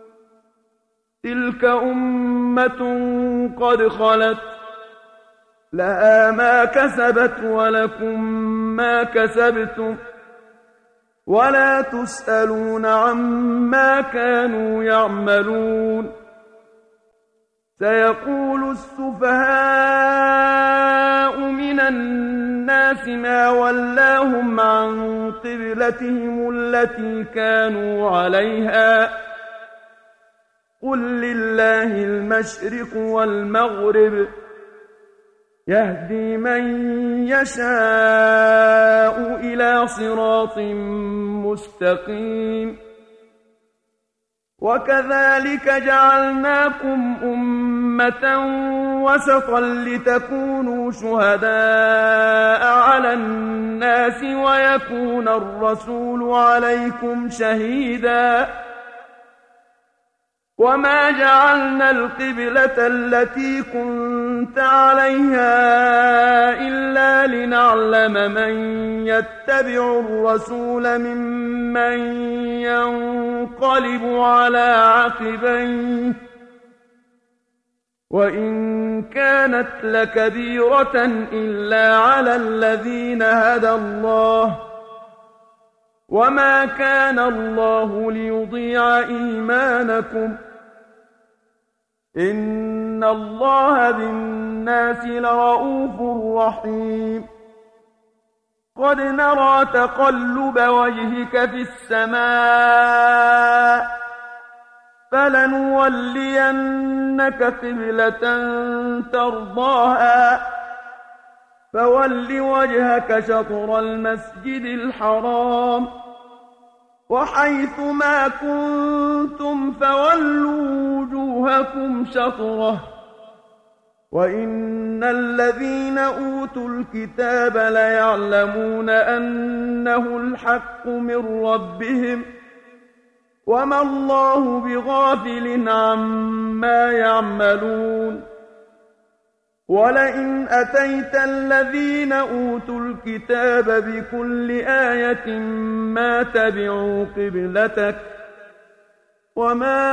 تلك أمة قد خلت لها ما كسبت ولكم ما كسبتم ولا تسألون عما كانوا يعملون سيقول السفهاء من الناس ما ولاهم عن قبلتهم التي كانوا عليها قل لله المشرق والمغرب يهدي من يشاء إلى صراط مستقيم وكذلك جعلناكم أمة وسطا لتكونوا شهداء على الناس ويكون الرسول عليكم شهيدا وما جعلنا القبلة التي كنت عليها إلا لنعلم من يتبع الرسول ممن ينقلب على عقبيه وإن كانت لكبيرة إلا على الذين هدى الله وما كان الله ليضيع إيمانكم إن الله بالناس لرؤوف رحيم قد نرى تقلب وجهك في السماء فلنولينك قبلة ترضاها فول وجهك شطر المسجد الحرام وحيث ما كنتم فولوا وجوهكم شطره وإن الذين أوتوا الكتاب ليعلمون أنه الحق من ربهم وما الله بغافل عما يعملون ولئن أتيت الذين أوتوا الكتاب بكل آية ما تبعوا قبلتك وما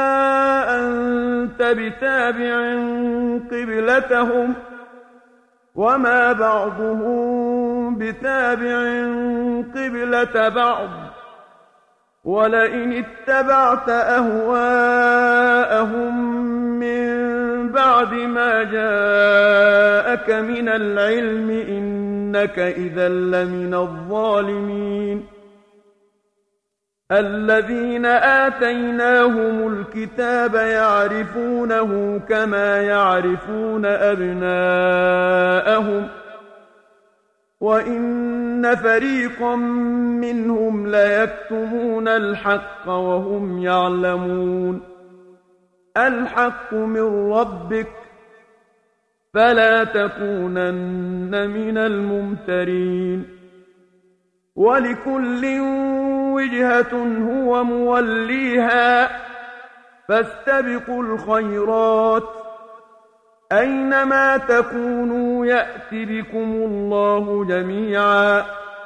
أنت بتابع قبلتهم وما بعضهم بتابع قبلة بعض ولئن اتبعت أهواءهم من بعد ما جاءك من العلم إنك إذا لمن الظالمين الذين آتيناهم الكتاب يعرفونه كما يعرفون أبناءهم وإن وإن فريقا منهم ليكتمون الحق وهم يعلمون. الحق من ربك فلا تكونن من الممترين. ولكل وجهة هو موليها فاستبقوا الخيرات أينما تكونوا يأت بكم الله جميعا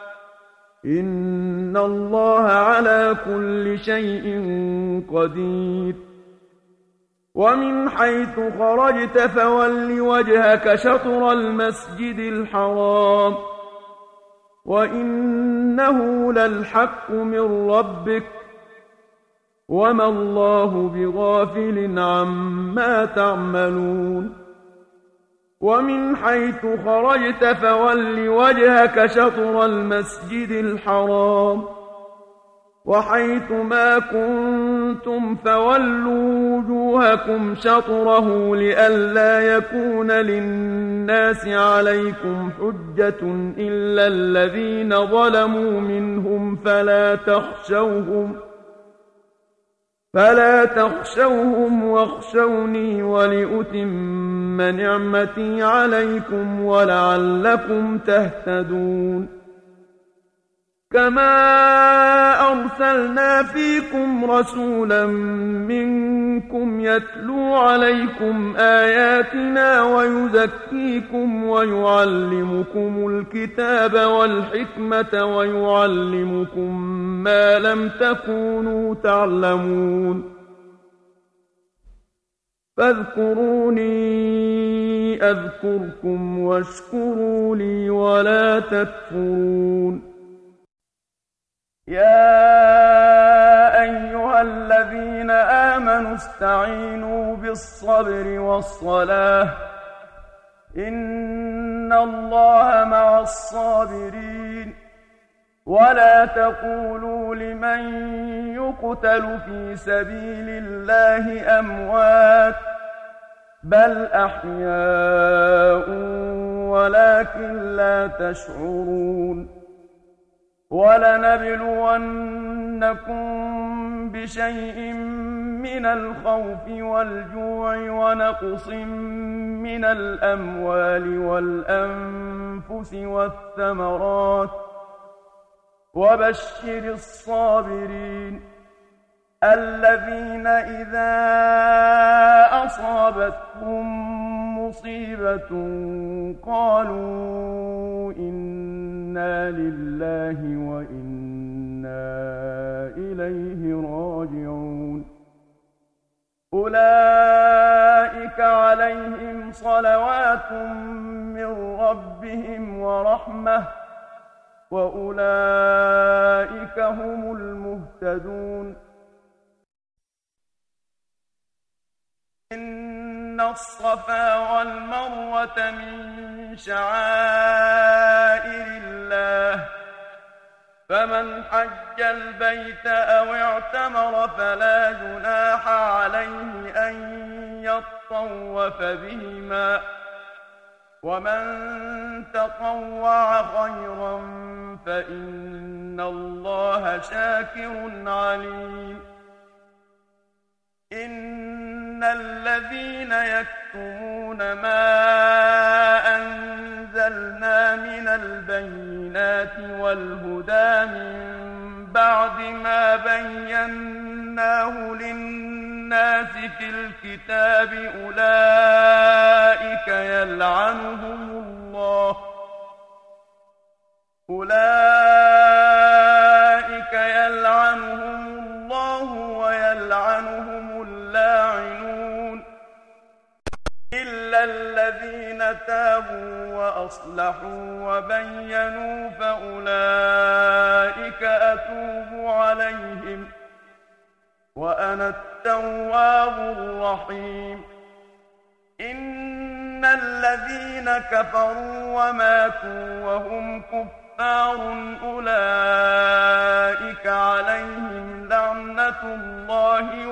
إن الله على كل شيء قدير. ومن حيث خرجت فول وجهك شطر المسجد الحرام وإنه للحق من ربك وما الله بغافل عما تعملون. ومن حيث خرجت فول وجهك شطر المسجد الحرام وحيث ما كنتم فولوا وجوهكم شطره لئلا يكون للناس عليكم حجة إلا الذين ظلموا منهم فلا تخشوهم فلا تخشوهم واخشوني ولأتم نعمتي عليكم ولعلكم تهتدون. كما أرسلنا فيكم رسولا منكم يتلو عليكم آياتنا ويزكيكم ويعلمكم الكتاب والحكمة ويعلمكم ما لم تكونوا تعلمون. فاذكروني أذكركم واشكروا لي ولا تكفرون. يا أيها الذين آمنوا استعينوا بالصبر والصلاة إن الله مع الصابرين. ولا تقولوا لمن يقتل في سبيل الله أموات بل أحياء ولكن لا تشعرون. ولنبلونكم بشيء من الخوف والجوع ونقص من الأموال والأنفس والثمرات وبشر الصابرين الذين إذا أصابتهم مصيبة قالوا إنا لله وإنا إليه راجعون. أولئك عليهم صلوات من ربهم ورحمة وأولئك هم المهتدون. إن الصفا والمروة من شعائر الله فمن حج البيت أو اعتمر فلا جناح عليه أن يطوف بهما ومن تطوع خيرا فإن الله شاكر عليم. إن الذين يكتمون ما أنزلنا من البينات والهدى من بعد ما بيناه للناس في الكتاب أولئك يلعنهم الله أولئك يلعنهم الله ويلعنهم اللاعنون إلا الذين تابوا وأصلحوا وبينوا فأولئك أتوب عليهم وأنا التواب الرحيم. إن الذين كفروا وماتوا وهم كفار أولئك عليهم لعنة الله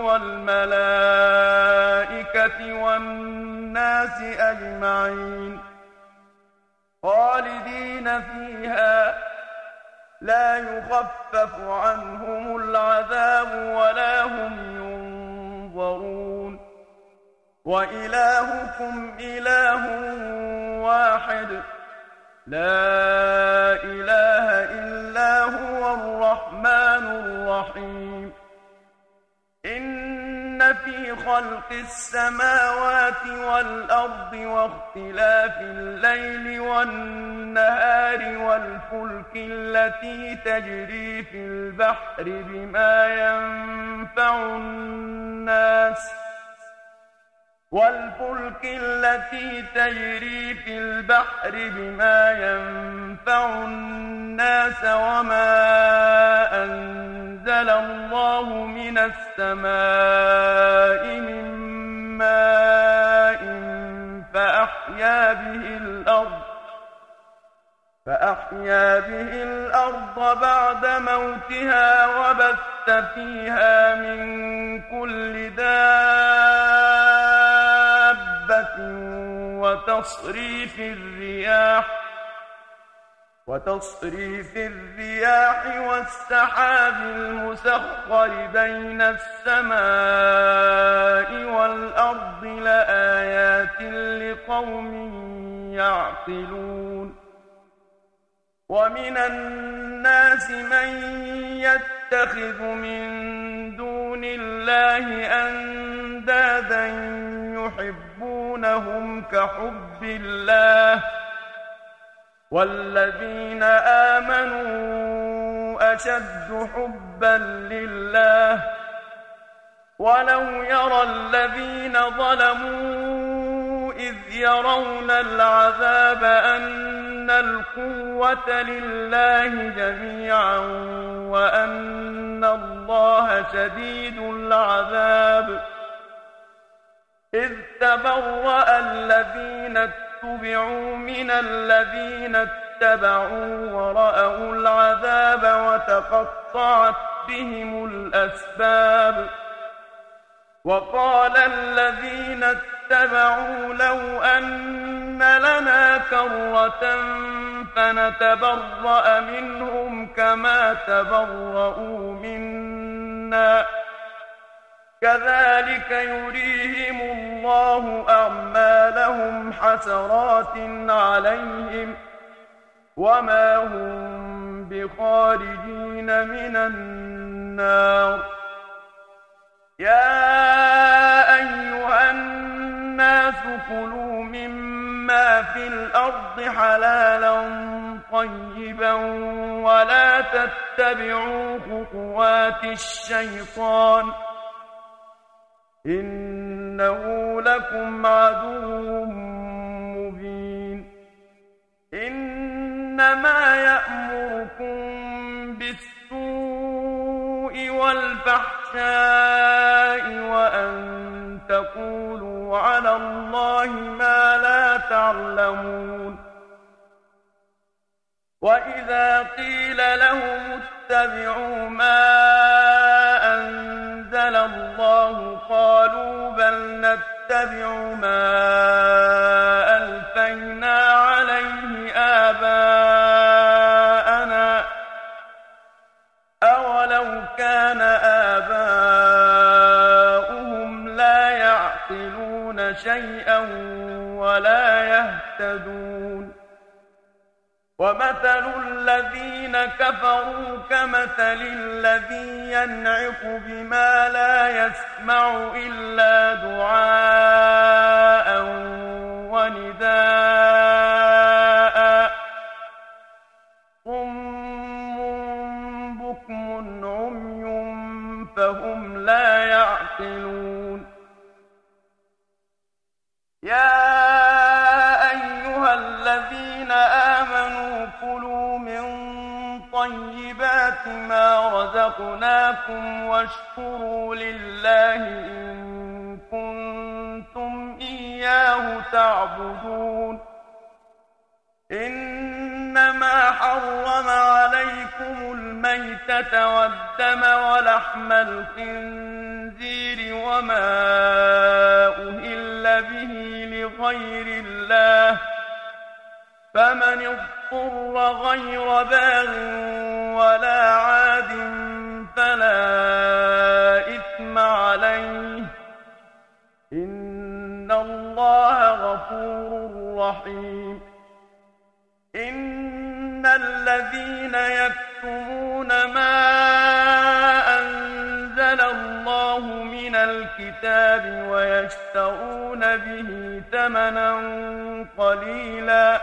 والملائكة والناس أجمعين خالدين فيها لا يخفف عنهم العذاب ولا هم ينظرون وإلهكم إله واحد لا إله إلا هو الرحمن الرحيم إن في خلق السماوات والأرض واختلاف الليل والنهار والفلك التي تجري في البحر بما ينفع الناس والفلك التي تجري في البحر بما ينفع الناس وما أنزل الله من السماء من ماء فأحيا به الأرض فأحيا به الأرض بعد موتها وبث فيها من كل دابة وتصريف الرياح وتصريف الرياح والسحاب المسخر بين السماء والأرض لآيات لقوم يعقلون ومن الناس من يتخذ من دون الله أندادا يحبونهم كحب الله والذين آمنوا أشد حبا لله ولو يرى الذين ظلموا إذ يرون العذاب أن القوة لله جميعا وأن الله شديد العذاب إذ تبرأ الذين اتبعوا من الذين اتبعوا ورأوا العذاب وتقطعت بهم الأسباب وقال الذين اتبعوا لو أن لنا كرة فنتبرأ منهم كما تبرؤوا منا كذلك يريهم الله أعمالهم حسرات عليهم وما هم بخارجين من النار يا أيها الناس كلوا مما في الأرض حلالا طيبا ولا تتبعوا خطوات الشيطان إنه لكم عدو مبين إنما يأمركم بالسوء والفحشاء وأن تقولوا على الله ما لا تعلمون وإذا قيل لهم اتبعوا ما أنزل الله قالوا بل نتبع ما ألفينا عليه آباءنا أولو كان آباؤهم لا يعقلون شيئا ولا يهتدون ومثل الذين كفروا كمثل الذي ينعق بما لا يسمع إلا دعاء ونداء صم بكم عمي فهم لا يعقلون يا أيها الذين آمنوا كلوا من طيبات ما رزقناكم واشكروا لله إن كنتم إياه تعبدون إنما حرم عليكم الميتة والدم ولحم الخنزير وما أهل به لغير الله فمن اضطر اضطر غير باغ ولا عاد فلا إثم عليه إن الله غفور رحيم إن الذين يكتمون ما أنزل الله من الكتاب ويشترون به ثمنا قليلا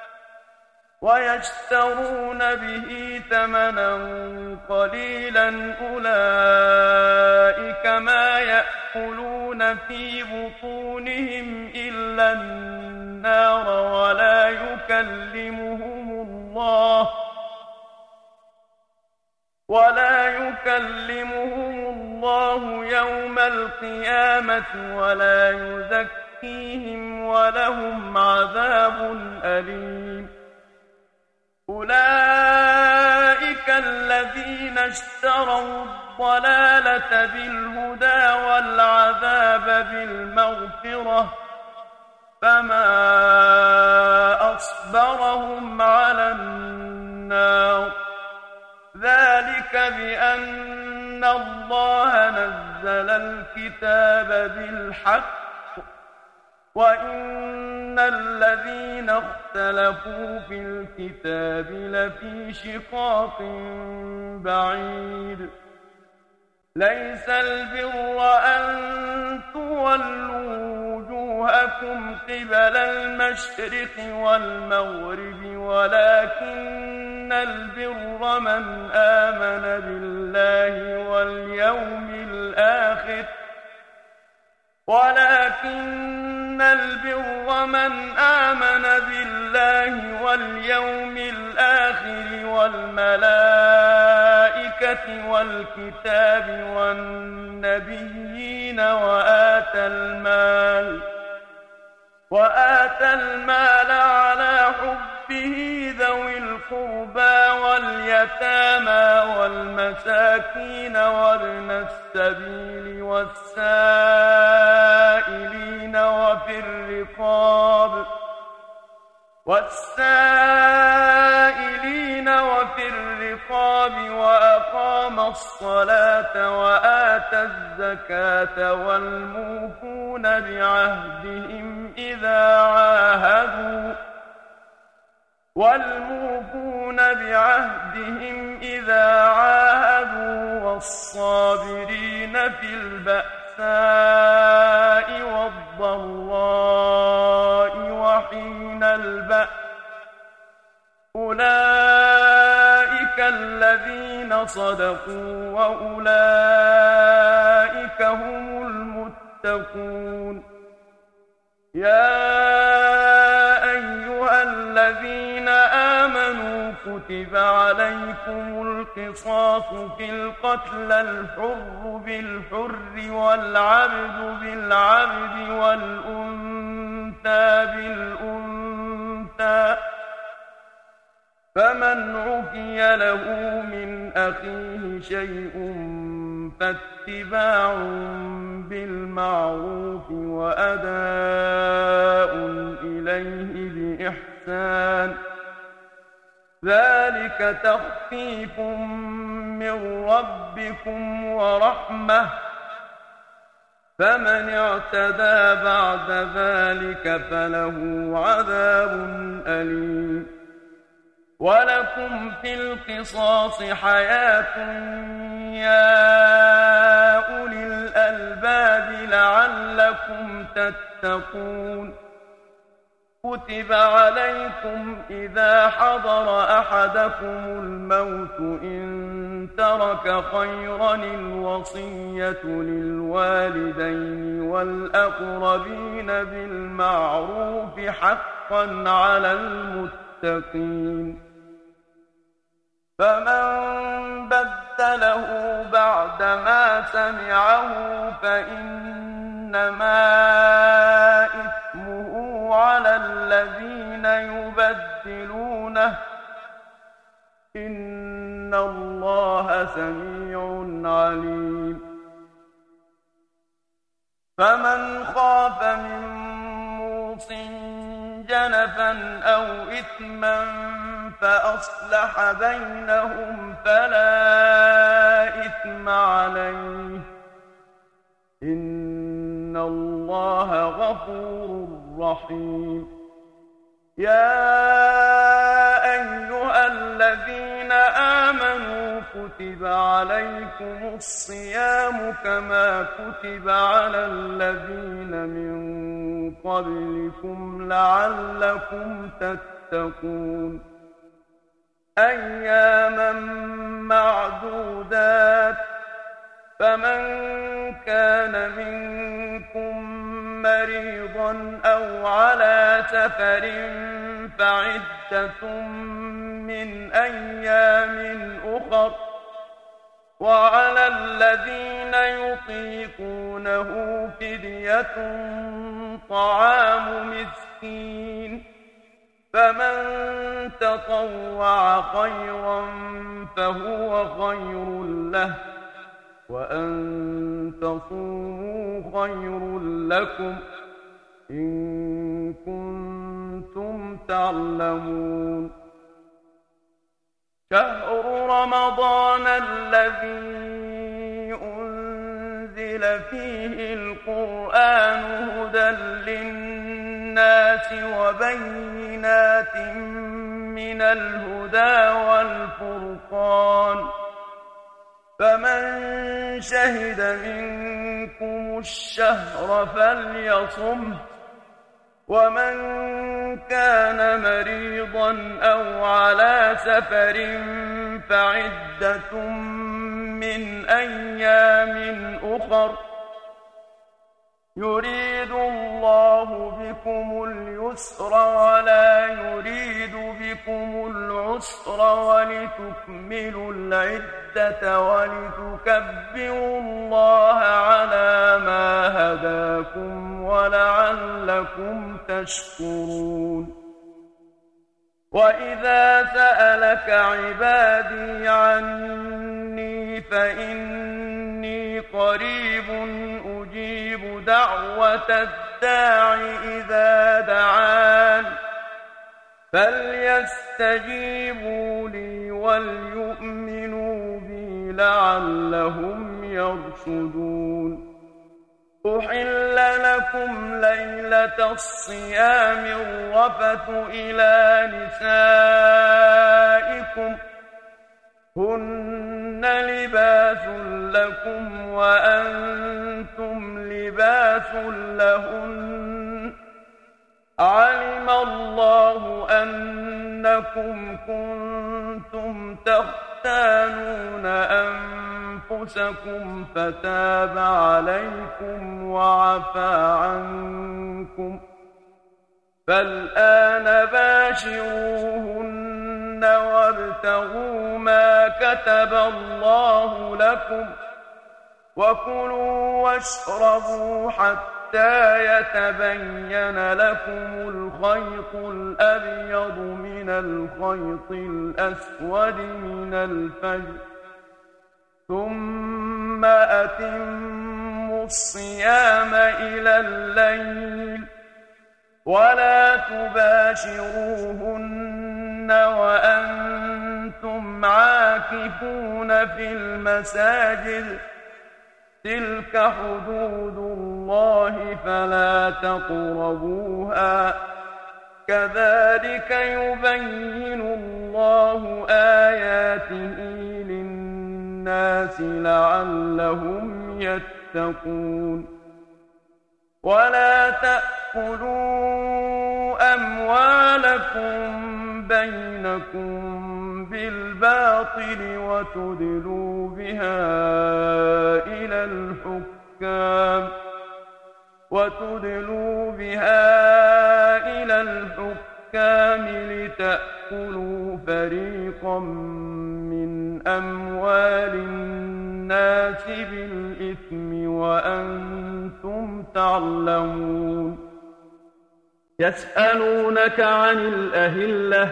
ويشترون به ثمنا قليلا أولئك ما يأكلون في بطونهم إلا النار ولا يكلمهم الله ولا يكلمهم الله يوم القيامة ولا يزكيهم ولهم عذاب أليم أولئك الذين اشتروا الضلالة بالهدى والعذاب بالمغفرة فما أصبرهم على النار ذلك بأن الله نزل الكتاب بالحق وإن الذين اختلفوا في الكتاب لفي شقاق بعيد ليس البر أن تولوا وجوهكم قبل المشرق والمغرب ولكن البر من آمن بالله واليوم الآخر ولكن البر من آمن بالله واليوم الآخر والملائكة والكتاب والنبيين وآتى المال وآتى المال على حبه ذوي القربى واليتامى والمساكين وابن السبيل والسائلين وفي الرقاب والسائلين وفي الرقاب وأقام الصلاة وآتى الزكاة والموفون بعهدهم إذا عاهدوا والموفون بعهدهم إذا عاهدوا والصابرين في البأساء والضراء وحين البأس أولئك الذين صدقوا وأولئك هم المتقون يا أيها الذين آمنوا كتب عليكم القصاص في القتل الحر بالحر والعبد بالعبد والأنثى بالأنثى فمن عفي له من أخيه شيء فاتباع بالمعروف وأداء إليه بإحسان ذلك تخفيف من ربكم ورحمة فمن اعتدى بعد ذلك فله عذاب أليم ولكم في القصاص حياة يا أولي الألباب لعلكم تتقون كتب عليكم إذا حضر أحدكم الموت إن ترك خيرا الوصية للوالدين والأقربين بالمعروف حقا على المتقين فمن بدله بعدما سمعه فإنما إثمه على الذين يبدلونه إن الله سميع عليم فمن خاف من موصٍ جنفا أو إثما فأصلح بينهم فلا إثم عليه إن الله غفور رحيم. يا أيها الذين آمنوا كتب عليكم الصيام كما كتب على الذين من قبلكم لعلكم تتقون. أياما معدودات، فمن كان منكم مريضا أو على سفر فعدة من أيام أخر، وعلى الذين يطيقونه فدية طعام مسكين، فمن تطوع خيرا فهو خير له، وأن تصوموا خير لكم إن كنتم تعلمون. شهر رمضان الذي أنزل فيه القرآن هدى للناس وبينات من الهدى والفرقان، فمن شهد منكم الشهر فليصمه، ومن كان مريضا أو على سفر فعدة من أيام أخر، يريد الله بكم اليسر ولا يريد بكم العسر ولتكملوا العدة ولتكبروا الله على ما هداكم ولعلكم تشكرون. وإذا سألك عبادي عني فإني قريب أجيب دعوة الداع إذا دعان، فليستجيبوا لي وليؤمنوا بي لعلهم يرشدون. أحل لكم ليلة الصيام الرفث إلى نسائكم هن لباس لكم وأنتم لباس لهن، علم الله أنكم كنتم تختانون أنفسكم فتاب عليكم وعفى عنكم، فالآن باشروهن وابتغوا ما كتب الله لكم، وكلوا واشربوا حتى يتبين لكم الخيط الأبيض من الخيط الأسود من الفجر، ثم أتموا الصيام إلى الليل، ولا تباشروهن وأنتم عاكفون في المساجد، تلك حدود الله فلا تقربوها، كذلك يبين الله آياته للناس لعلهم يتقون. ولا تأكلوا أموالكم بينكم بالباطل وتدلوا بها إلى الحكام وتدلوا بها إلى الحكام لتأكلوا فريقا من أموال الناس بالإثم وأنتم تعلمون. يسألونك عن الأهلة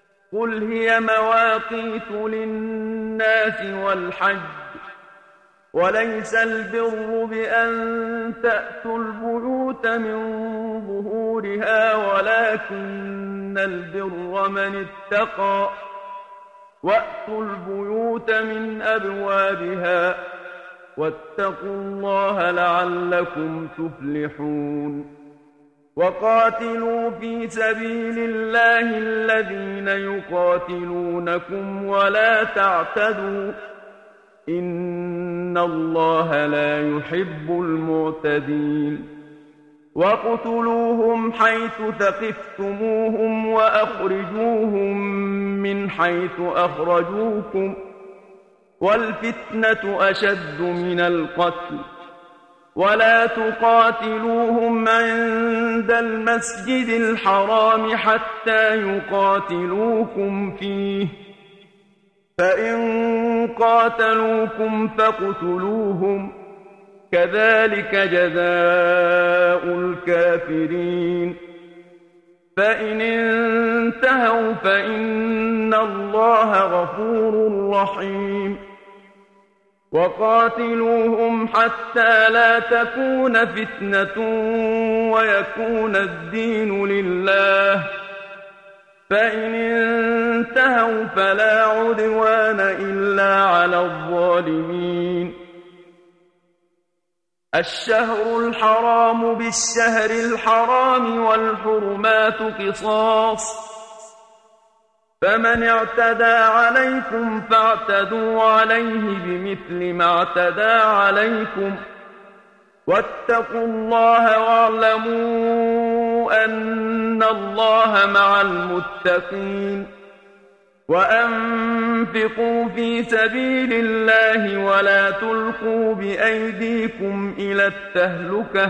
قل هي مواقيت للناس والحج، وليس البر بأن تأتوا البيوت من ظهورها ولكن البر من اتقى وأتوا البيوت من أبوابها واتقوا الله لعلكم تفلحون وقاتلوا في سبيل الله الذين يقاتلونكم ولا تعتدوا إن الله لا يحب المعتدين وَاقْتُلُوهُمْ حَيْثُ ثَقِفْتُمُوهُمْ وَأَخْرِجُوهُمْ مِنْ حَيْثُ أَخْرَجُوكُمْ وَالْفِتْنَةُ أَشَدُّ مِنَ الْقَتْلِ وَلَا تُقَاتِلُوهُمْ عِندَ الْمَسْجِدِ الْحَرَامِ حَتَّى يُقَاتِلُوكُمْ فِيهِ فَإِنْ قَاتَلُوكُمْ فَاقْتُلُوهُمْ كَذَلِكَ جَزَاءُ الْكَافِرِينَ فَإِنِ انْتَهَوْا فَإِنَّ اللَّهَ غَفُورٌ رَحِيمٌ وَقَاتِلُوهُمْ حَتَّى لَا تَكُونَ فِتْنَةٌ وَيَكُونَ الدِّينُ لِلَّهِ فَإِنِ انْتَهَوْا فَلَا عُدْوَانَ إِلَّا عَلَى الظَّالِمِينَ الشهر الحرام بالشهر الحرام والحرمات قصاص فمن اعتدى عليكم فاعتدوا عليه بمثل ما اعتدى عليكم واتقوا الله واعلموا أن الله مع المتقين وأنفقوا في سبيل الله ولا تلقوا بأيديكم إلى التهلكة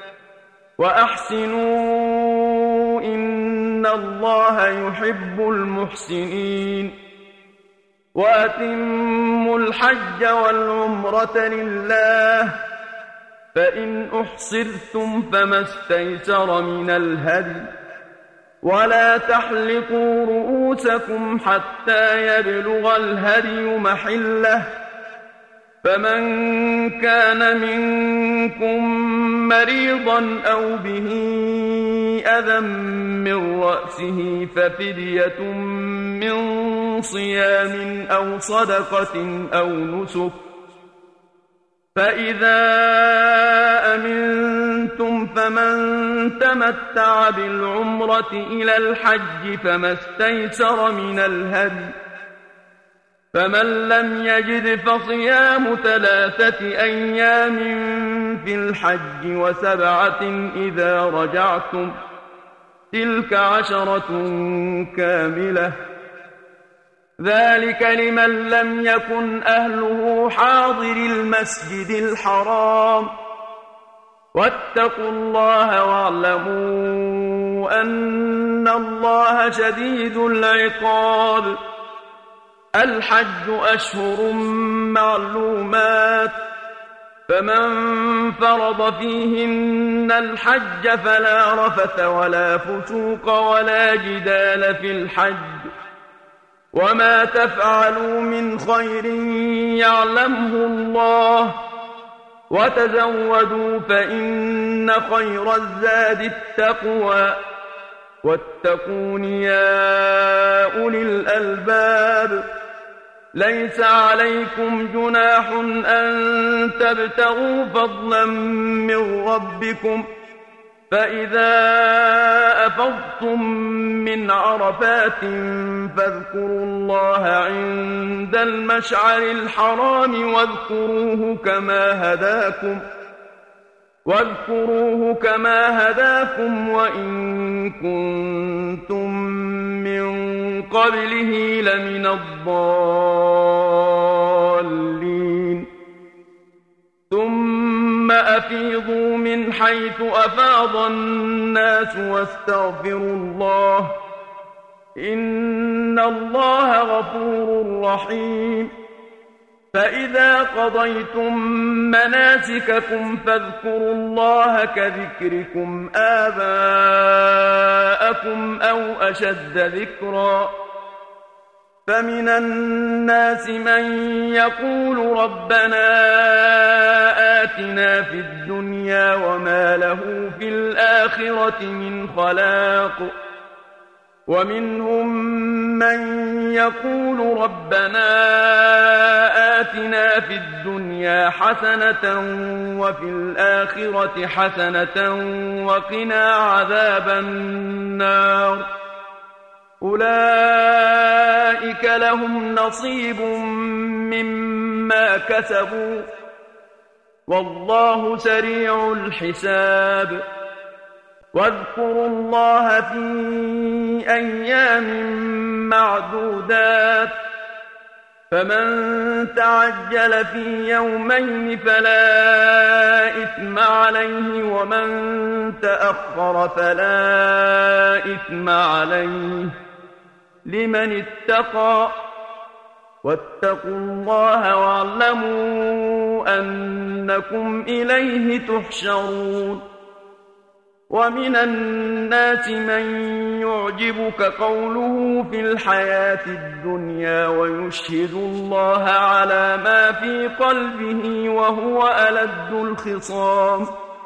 وأحسنوا إن الله يحب المحسنين وأتموا الحج والعمرة لله فإن أحصرتم فما استيسر من الهدي ولا تحلقوا رؤوسكم حتى يبلغ الهدي محله فمن كان منكم مريضا أو به أذى من رأسه ففدية من صيام أو صدقة أو نسك فإذا أمنتم فمن تمتع بالعمرة إلى الحج فما استيسر من الهدي فمن لم يجد فصيام ثلاثة أيام في الحج وسبعة إذا رجعتم تلك عشرة كاملة ذلك لمن لم يكن أهله حاضر المسجد الحرام واتقوا الله واعلموا أن الله شديد العقاب الحج أشهر معلومات فمن فرض فيهن الحج فلا رفث ولا فسوق ولا جدال في الحج وما تفعلوا من خير يعلمه الله وتزودوا فإن خير الزاد التقوى واتقون يا أولي الألباب ليس عليكم جناح أن تبتغوا فضلا من ربكم فإذا أفضتم من عرفات فاذكروا الله عند المشعر الحرام واذكروه كما هداكم واذكروه كما هداكم وإن كنتم من قبله لمن الضالين ثم أفيضوا من حيث أفاض الناس واستغفروا الله إن الله غفور رحيم فإذا قضيتم مناسككم فاذكروا الله كذكركم آباءكم أو أشد ذكرا فمن الناس من يقول ربنا آتنا في الدنيا وما له في الآخرة من خلاق ومنهم من يقول ربنا آتنا في الدنيا حسنة وفي الآخرة حسنة وقنا عذاب النار أولئك لهم نصيب مما كسبوا والله سريع الحساب واذكروا الله في أيام معدودات فمن تعجل في يومين فلا إثم عليه ومن تأخر فلا إثم عليه لمن اتقى واتقوا الله واعلموا أنكم إليه تحشرون ومن الناس من يعجبك قوله في الحياة الدنيا ويشهد الله على ما في قلبه وهو ألد الخصام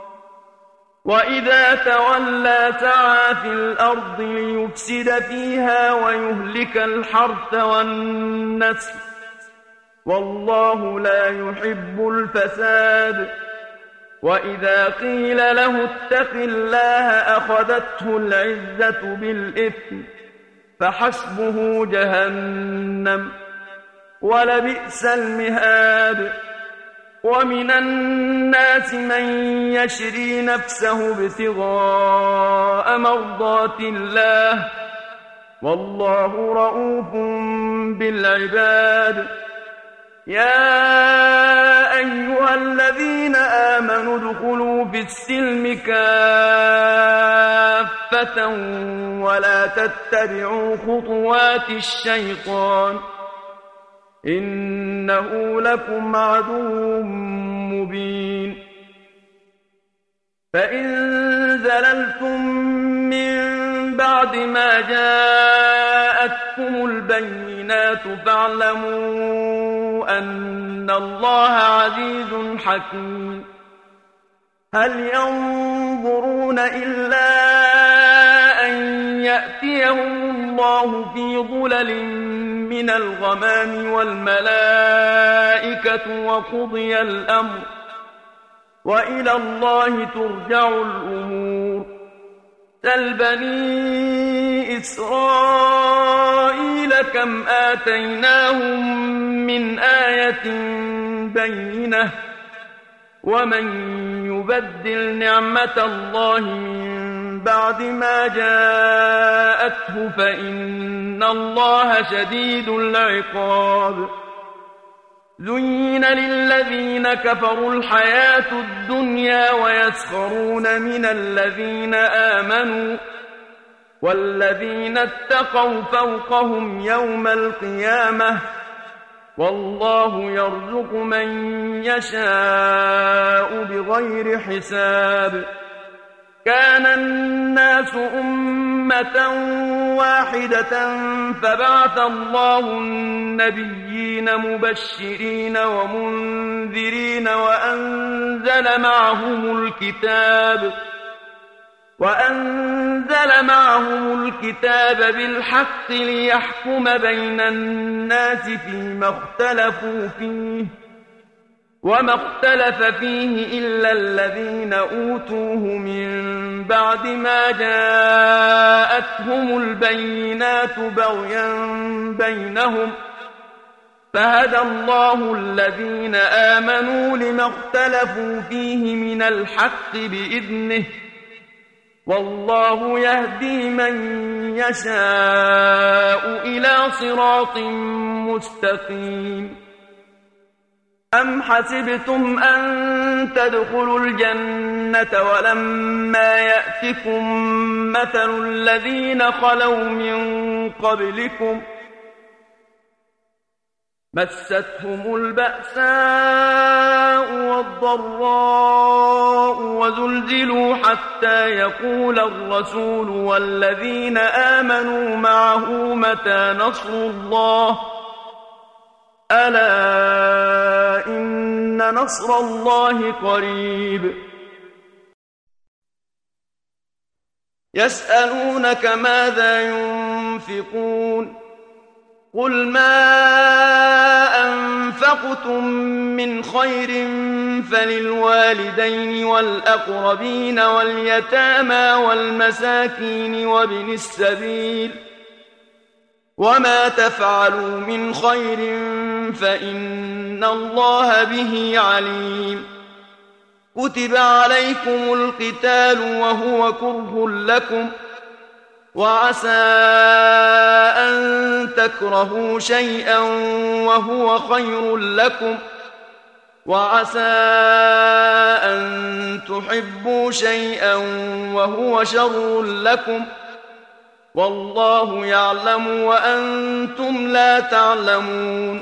وإذا تولى سعى في الأرض ليفسد فيها ويهلك الحرث والنسل والله لا يحب الفساد وإذا قيل له اتق الله أخذته العزة بالإثم فحسبه جهنم ولبئس المهاد ومن الناس من يشري نفسه ابتغاء مرضات الله والله رؤوف بالعباد يا أيها الذين آمنوا ادخلوا في السلم كافة ولا تتبعوا خطوات الشيطان إنه لكم عدو مبين فإن زللتم من بعد ما جاءتكم البينات فاعلموا أن الله عزيز حكيم هل ينظرون إلا أن يأتيهم الله في ظلل من الغمام والملائكة وقضي الأمر وإلى الله ترجع الأمور سل بني إسرائيل كم آتيناهم من آية بينة ومن يبدل نعمة الله من بعد ما جاءته فإن الله شديد العقاب زين للذين كفروا الحياة الدنيا ويسخرون من الذين آمنوا والذين اتقوا فوقهم يوم القيامة والله يرزق من يشاء بغير حساب كان الناس أمة واحدة فبعث الله النبيين مبشرين ومنذرين وأنزل معهم الكتاب وأنزل معهم الكتاب بالحق ليحكم بين الناس فيما اختلفوا فيه وما اختلف فيه إلا الذين أوتوه من بعد ما جاءتهم البينات بغيا بينهم فهدى الله الذين آمنوا لما اختلفوا فيه من الحق بإذنه والله يهدي من يشاء إلى صراط مستقيم أم حسبتم أن تدخلوا الجنة ولما يأتكم مثل الذين خلوا من قبلكم مستهم البأساء والضراء وزلزلوا حتى يقول الرسول والذين آمنوا معه متى نصر الله ألا إن نصر الله قريب يسألونك ماذا ينفقون قل ما أنفقتم من خير فللوالدين والأقربين واليتامى والمساكين وابن السبيل وما تفعلوا من خير فإن الله به عليم كتب عليكم القتال وهو كره لكم وعسى أن تكرهوا شيئا وهو خير لكم وعسى أن تحبوا شيئا وهو شر لكم والله يعلم وأنتم لا تعلمون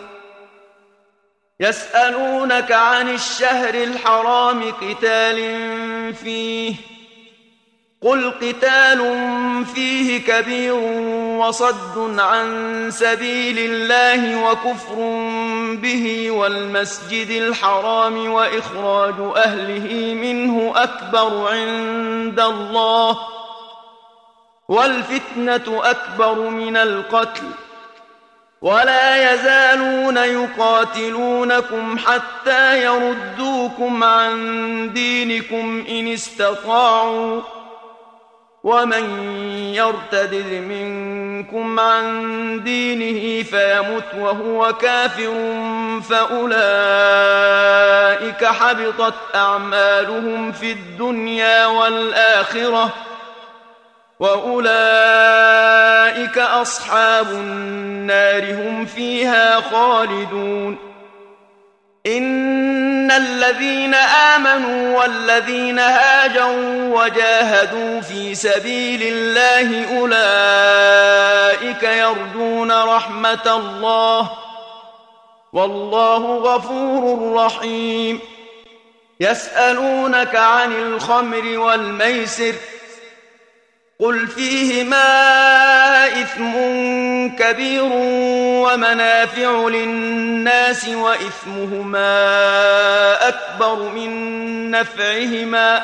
يسألونك عن الشهر الحرام قتال فيه قل قتال فيه كبير وصد عن سبيل الله وكفر به والمسجد الحرام وإخراج أهله منه أكبر عند الله والفتنة أكبر من القتل ولا يزالون يقاتلونكم حتى يردوكم عن دينكم إن استطاعوا ومن يرتد منكم عن دينه فيمت وهو كافر فأولئك حبطت أعمالهم في الدنيا والآخرة وأولئك أصحاب النار هم فيها خالدون إن الذين آمنوا والذين هاجروا وجاهدوا في سبيل الله أولئك يرجون رحمة الله والله غفور رحيم يسألونك عن الخمر والميسر قل فيهما إثم كبير ومنافع للناس وإثمهما أكبر من نفعهما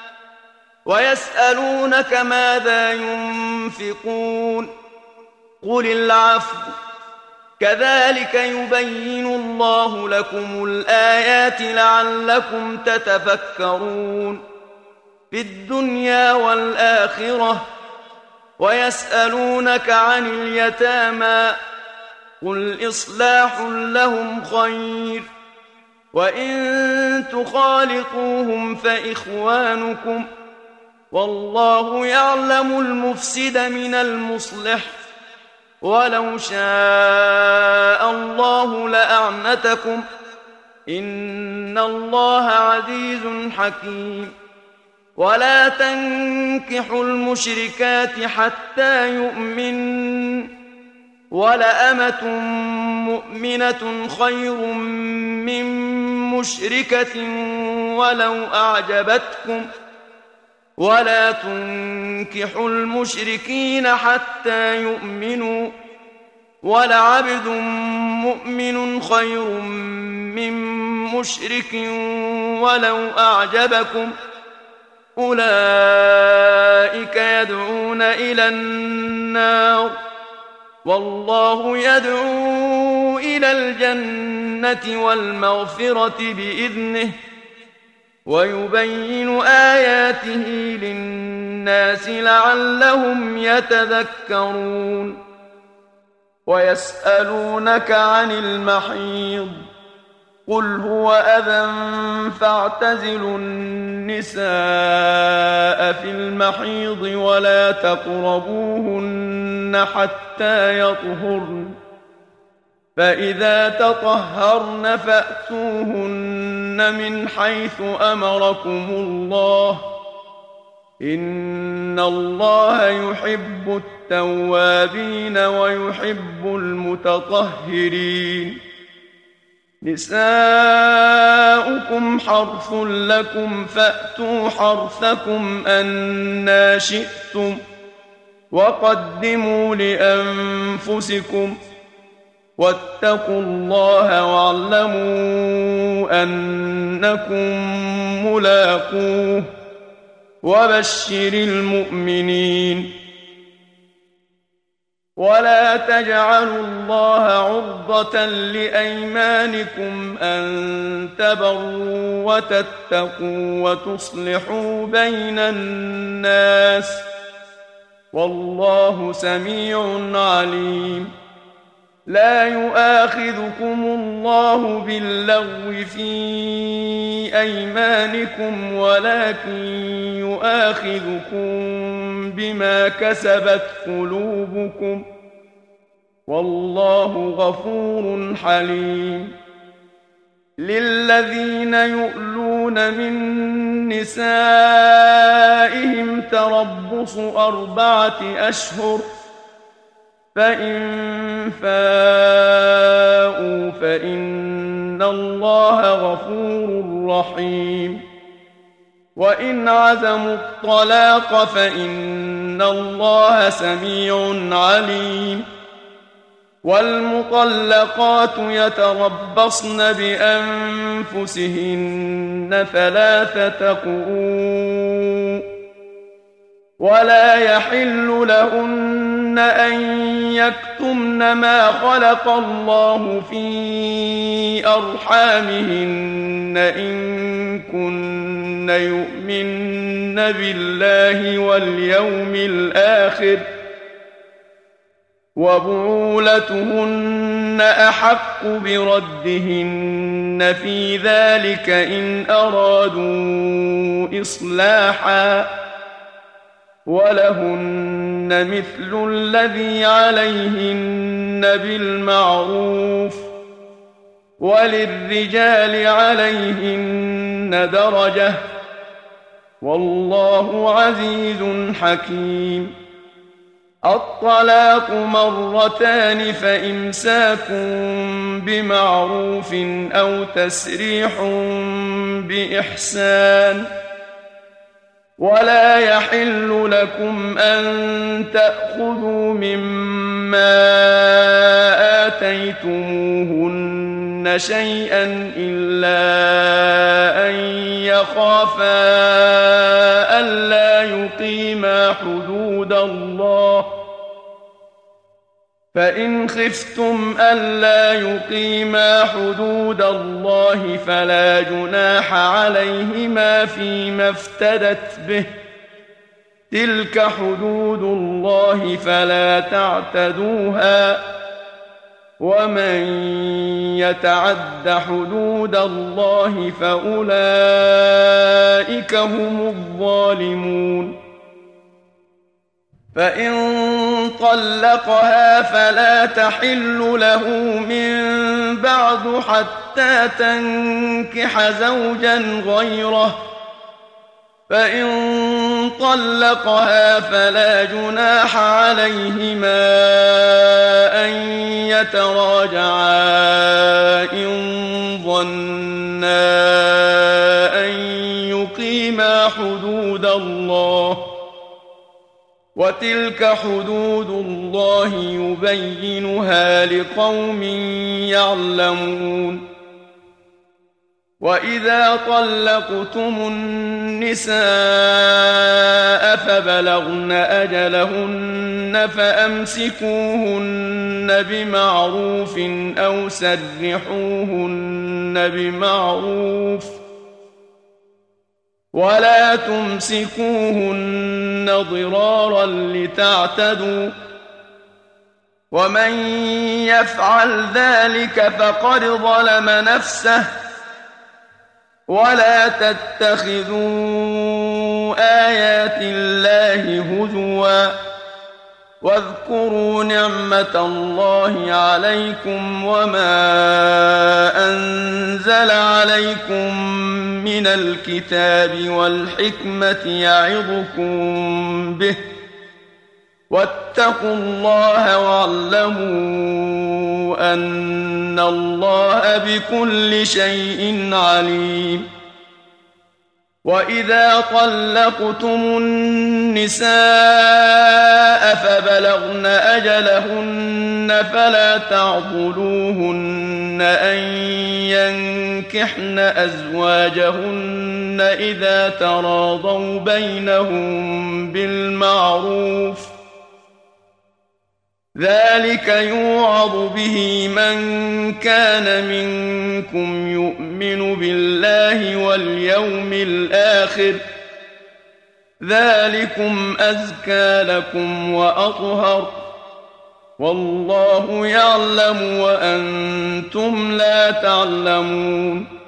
ويسألونك ماذا ينفقون قل العفو كذلك يبين الله لكم الآيات لعلكم تتفكرون في الدنيا والآخرة ويسألونك عن اليتامى قل إصلاح لهم خير وإن تخالطوهم فإخوانكم والله يعلم المفسد من المصلح ولو شاء الله لأعنتكم إن الله عزيز حكيم ولا تنكحوا المشركات حتى يؤمن ولأمة مؤمنة خير من مشركة ولو أعجبتكم ولا تنكحوا المشركين حتى يؤمنوا ولعبد مؤمن خير من مشرك ولو أعجبكم أولئك يدعون إلى النار والله يدعو إلى الجنة والمغفرة بإذنه ويبين آياته للناس لعلهم يتذكرون ويسألونك عن المحيض قل هو أذى فاعتزلوا النساء في المحيض ولا تقربوهن حتى يطهرن فإذا تطهرن فأتوهن من حيث أمركم الله إن الله يحب التوابين ويحب المتطهرين نساؤكم حرث لكم فأتوا حرثكم أنى شئتم وقدموا لأنفسكم واتقوا الله واعلموا أنكم ملاقوه وبشر المؤمنين. ولا تجعلوا الله عرضة لأيمانكم أن تبروا وتتقوا وتصلحوا بين الناس والله سميع عليم. لا يؤاخذكم الله باللغو في أيمانكم ولكن يؤاخذكم بما كسبت قلوبكم والله غفور حليم. للذين يؤلون من نسائهم تربص أربعة أشهر فإن فاءوا فإن الله غفور رحيم. وإن عزموا الطلاق فإن الله سميع عليم. والمطلقات يتربصن بأنفسهن ثلاثة قروء ولا يحل لهن أن يكتمن ما خلق الله في أرحامهن إن كن يؤمن بالله واليوم الآخر وبعولتهن أحق بردهن في ذلك إن أرادوا إصلاحا ولهن مثل الذي عليهن بالمعروف وللرجال عليهن درجة والله عزيز حكيم. الطلاق مرتان فإمساك بمعروف أو تسريح بإحسان. ولا يحل لكم أن تأخذوا مما آتيتموهن شيئا إلا أن يخافا ألا يقيما حدود الله فإن خفتم ألا يقيما حدود الله فلا جناح عليهما فيما افتدت به تلك حدود الله فلا تعتدوها ومن يتعد حدود الله فأولئك هم الظالمون. فإن طلقها فلا تحل له من بعد حتى تنكح زوجا غيره فإن طلقها فلا جناح عليهما أن يتراجعا إن ظنا أن يقيما حدود الله وتلك حدود الله يبينها لقوم يعلمون. وإذا طلقتم النساء فبلغن أجلهن فأمسكوهن بمعروف أو سرحوهن بمعروف ولا تمسكوهن ضرارا لتعتدوا ومن يفعل ذلك فقد ظلم نفسه ولا تتخذوا آيات الله هزوا واذكروا نعمة الله عليكم وما أنزل عليكم من الكتاب والحكمة يعظكم به واتقوا الله واعلموا أن الله بكل شيء عليم. وإذا طلقتم النساء فبلغن أجلهن فلا تعضلوهن أن ينكحن أزواجهن إذا تراضوا بينهم بالمعروف، ذلك يوعظ به من كان منكم يؤمن بالله واليوم الآخر، ذلكم أزكى لكم وأطهر، والله يعلم وأنتم لا تعلمون.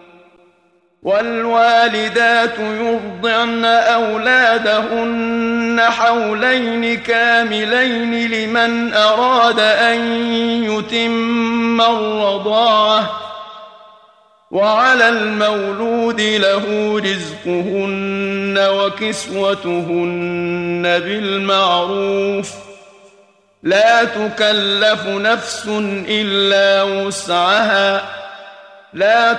والوالدات يرضعن أولادهن حولين كاملين لمن أراد أن يتم الرضاعة، وعلى المولود له رزقهن وكسوتهن بالمعروف، لا تكلف نفس إلا وسعها، لا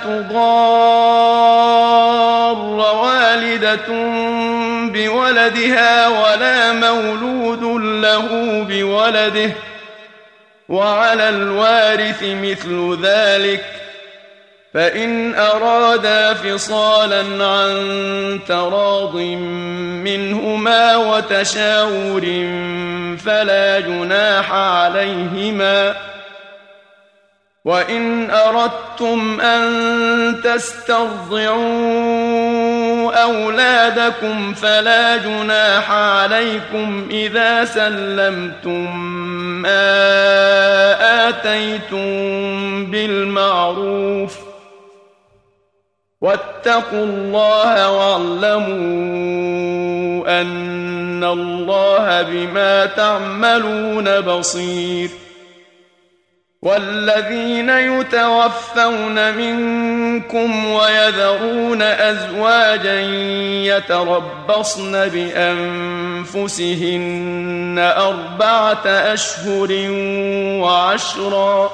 تضار والدة بولدها ولا مولود له بولده، وعلى الوارث مثل ذلك، فإن أرادا فصالا عن تراض منهما وتشاور فلا جناح عليهما. وإن أردتم أن تسترضعوا أولادكم فلا جناح عليكم إذا سلمتم ما آتيتم بالمعروف، واتقوا الله واعلموا أن الله بما تعملون بصير. والذين يتوفون منكم ويذرون أزواجا يتربصن بأنفسهن أربعة أشهر وعشرا،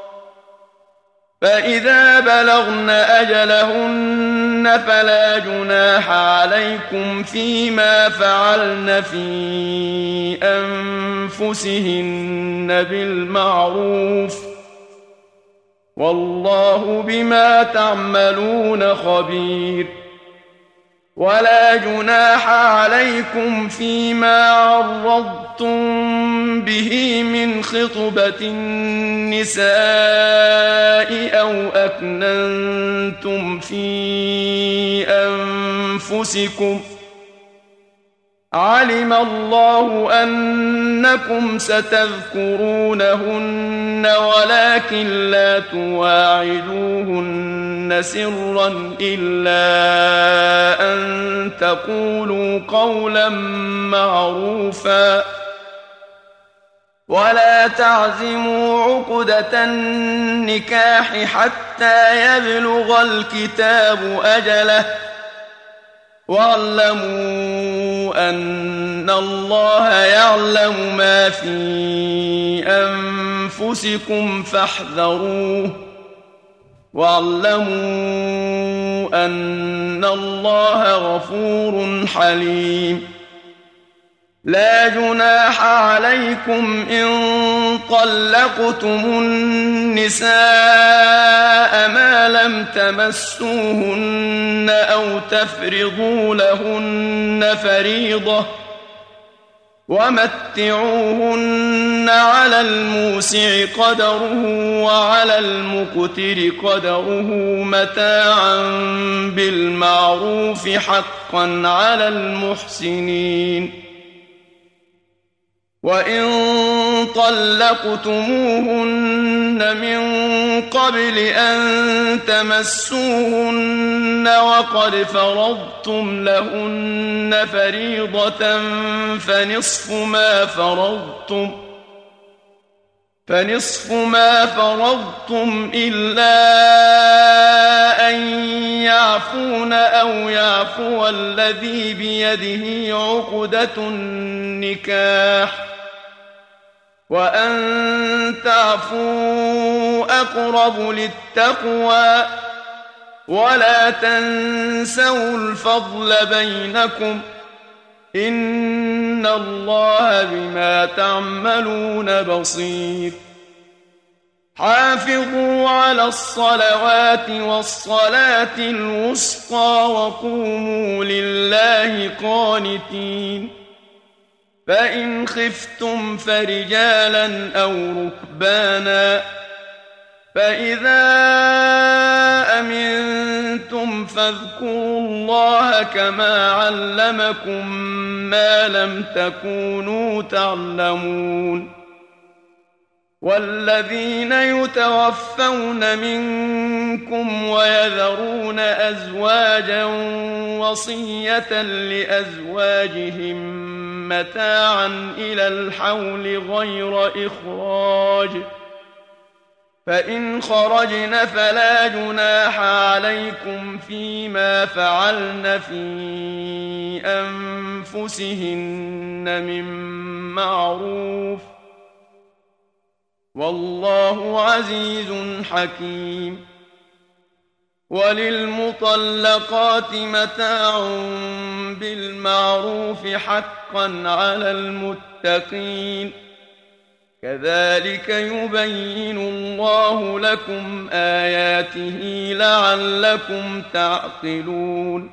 فإذا بلغن أجلهن فلا جناح عليكم فيما فعلن في أنفسهن بالمعروف، والله بما تعملون خبير. ولا جناح عليكم فيما عرضتم به من خطبة النساء أو أكننتم في أنفسكم، علم الله أنكم ستذكرونهن ولكن لا تواعدوهن سرا إلا أن تقولوا قولا معروفا، ولا تعزموا عقدة النكاح حتى يبلغ الكتاب أجله، واعلموا أن الله يعلم ما في أنفسكم فاحذروه، واعلموا أن الله غفور حليم. لا جناح عليكم إن طلقتم النساء ما لم تمسوهن أو تفرضوا لهن فريضة، ومتعوهن على الموسع قدره وعلى المقتر قدره متاعا بالمعروف حقا على المحسنين. وإن طلقتموهن من قبل أن تمسوهن وقد فرضتم لهن فريضة فنصف ما فرضتم فنصف ما فرضتم إلا أن يعفون أو يعفو الذي بيده عقدة النكاح، وأن تعفوا أقرب للتقوى ولا تنسوا الفضل بينكم إن الله بما تعملون بصير حافظوا على الصلوات والصلاة الوسطى وقوموا لله قانتين فإن خفتم فرجالا أو ركبانا فإذا أمنتم فاذكروا الله كما علمكم ما لم تكونوا تعلمون والذين يتوفون منكم ويذرون أزواجا وصية لأزواجهم متاعا إلى الحول غير إخراج فإن خرجن فلا جناح عليكم فيما فعلن في أنفسهن من معروف والله عزيز حكيم وللمطلقات متاع بالمعروف حقا على المتقين كذلك يبين الله لكم آياته لعلكم تعقلون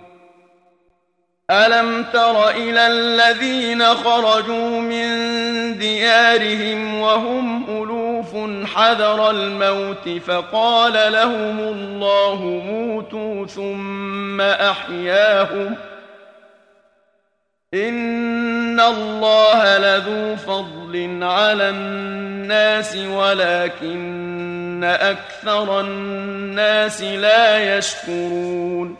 ألم تر إلى الذين خرجوا من ديارهم وهم ألوف حذر الموت فقال لهم الله موتوا ثم أحياهم إن الله لذو فضل على الناس ولكن أكثر الناس لا يشكرون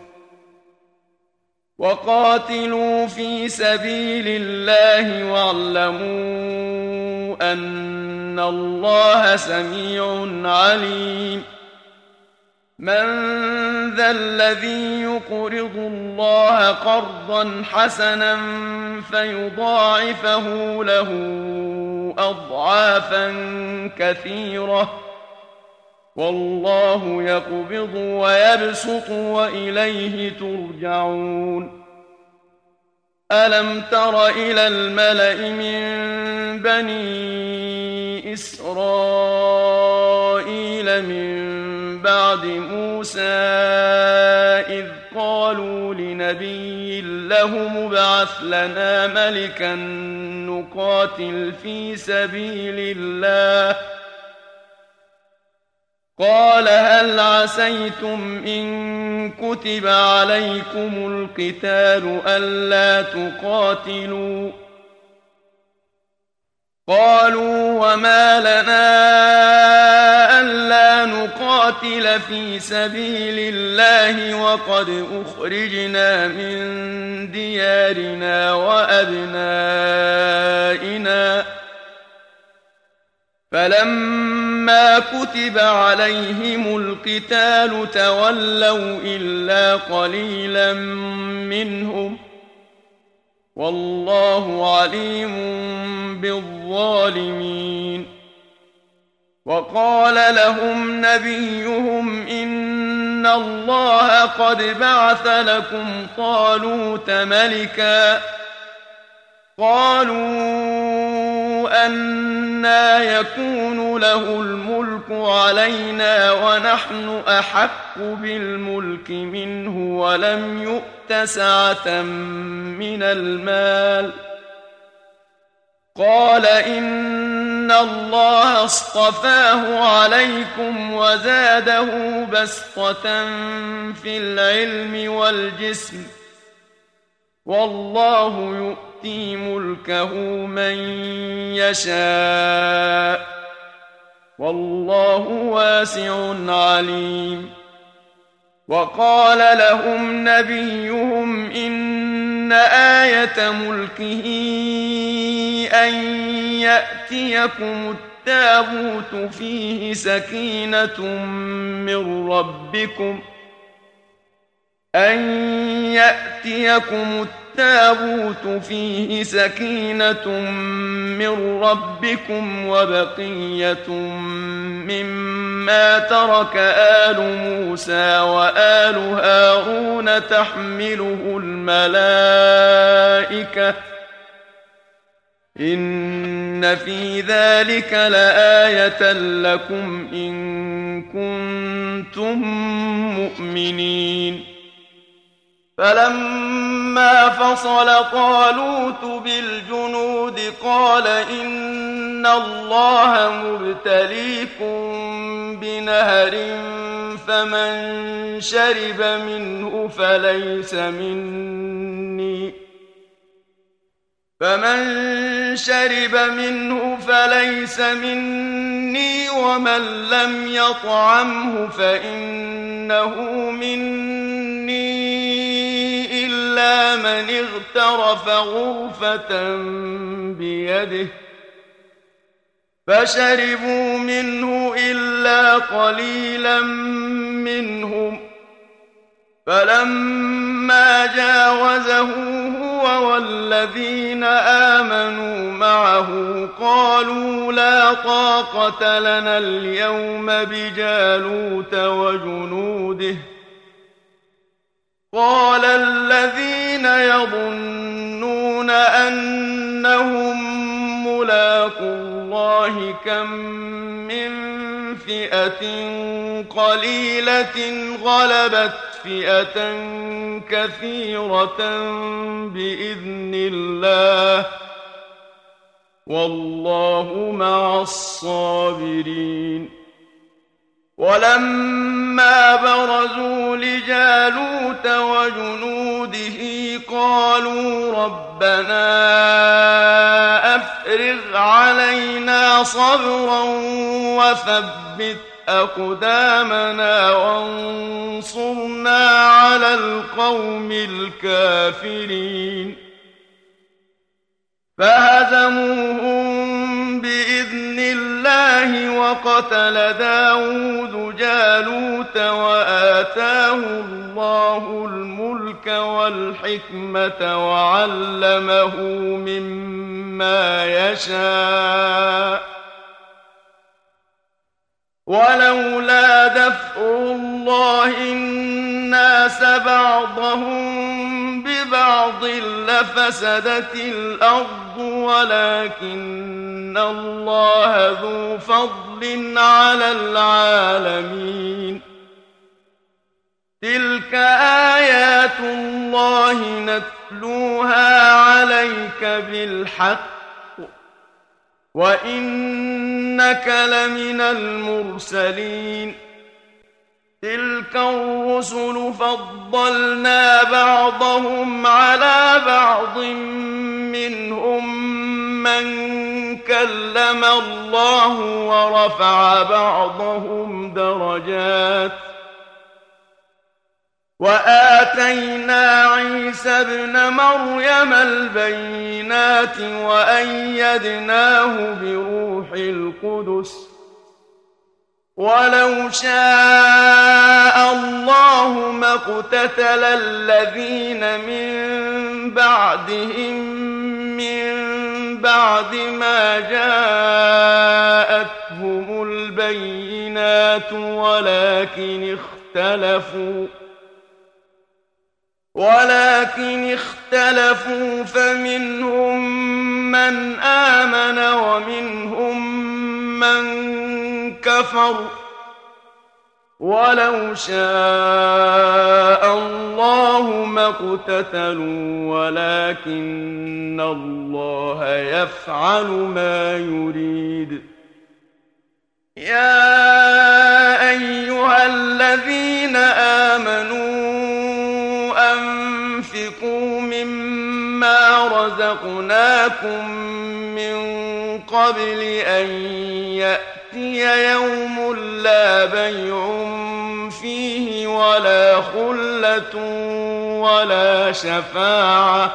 وقاتلوا في سبيل الله واعلموا أن الله سميع عليم من ذا الذي يقرض الله قرضا حسنا فيضاعفه له أضعافا كثيرة والله يقبض ويبسط وإليه ترجعون ألم تر إلى الملأ من بني إسرائيل من بعد موسى إذ قالوا لنبي له مبعث لنا ملكا نقاتل في سبيل الله قال هل عسيتم إن كتب عليكم القتال ألا تقاتلوا قالوا وما لنا ألا نقاتل في سبيل الله وقد أخرجنا من ديارنا وأبنائنا فلما كتب عليهم القتال تولوا إلا قليلا منهم والله عليم بالظالمين وقال لهم نبيهم إن الله قد بعث لكم طالوت ملكا قالوا أنى يكون له الملك علينا ونحن أحق بالملك منه ولم يؤت سعة من المال قال إن الله اصطفاه عليكم وزاده بسطة في العلم والجسم والله يؤتي ملكه من يشاء والله واسع عليم وقال لهم نبيهم إن آية ملكه أن يأتيكم التابوت فيه سكينة من ربكم أن يأتيكم التابوت فيه سكينة من ربكم وبقية مما ترك آل موسى وآل هارون تحمله الملائكة إن في ذلك لآية لكم إن كنتم مؤمنين. فلما فصل طالوت بالجنود قال إن الله مبتليكم بنهر فمن شرب منه فليس مني فمن شرب منه فليس مني ومن لم يطعمه فإنه مني إلا من اغترف غرفة بيده فشربوا منه إلا قليلا منهم فلما جاوزه هو والذين آمنوا معه قالوا لا طاقة لنا اليوم بجالوت وجنوده قال الذين يظنون أنهم ملاقو الله كم من فئة قليلة غلبت فئة كثيرة بإذن الله والله مع الصابرين. ولما برزوا لجالوت وجنوده قالوا ربنا أفرغ علينا صبرا وثبت أقدامنا وانصرنا على القوم الكافرين. فهزموهم بإذن الله وقتل داود جالوت وآتاه الله الملك والحكمة وعلمه مما يشاء ولولا دفع الله الناس بعضهم ببعض لفسدت الأرض ولكن الله ذو فضل على العالمين. تلك آيات الله نتلوها عليك بالحق وإنك لمن المرسلين. تلك الرسل فضلنا بعضهم على بعض منهم من كلم الله ورفع بعضهم درجات وآتينا عيسى ابن مريم البينات وأيدناه بروح القدس ولو شاء الله ما اقتتل الذين من بعدهم من بعد ما جاءتهم البينات ولكن اختلفوا ولكن اختلفوا فمنهم من آمن ومنهم من كفر ولو شاء الله ما اقتتلوا ولكن الله يفعل ما يريد. يا أيها الذين آمنوا أنفقوا مما رزقناكم من قبل أن يأتي يوم لا بيع فيه ولا خلة ولا شفاعة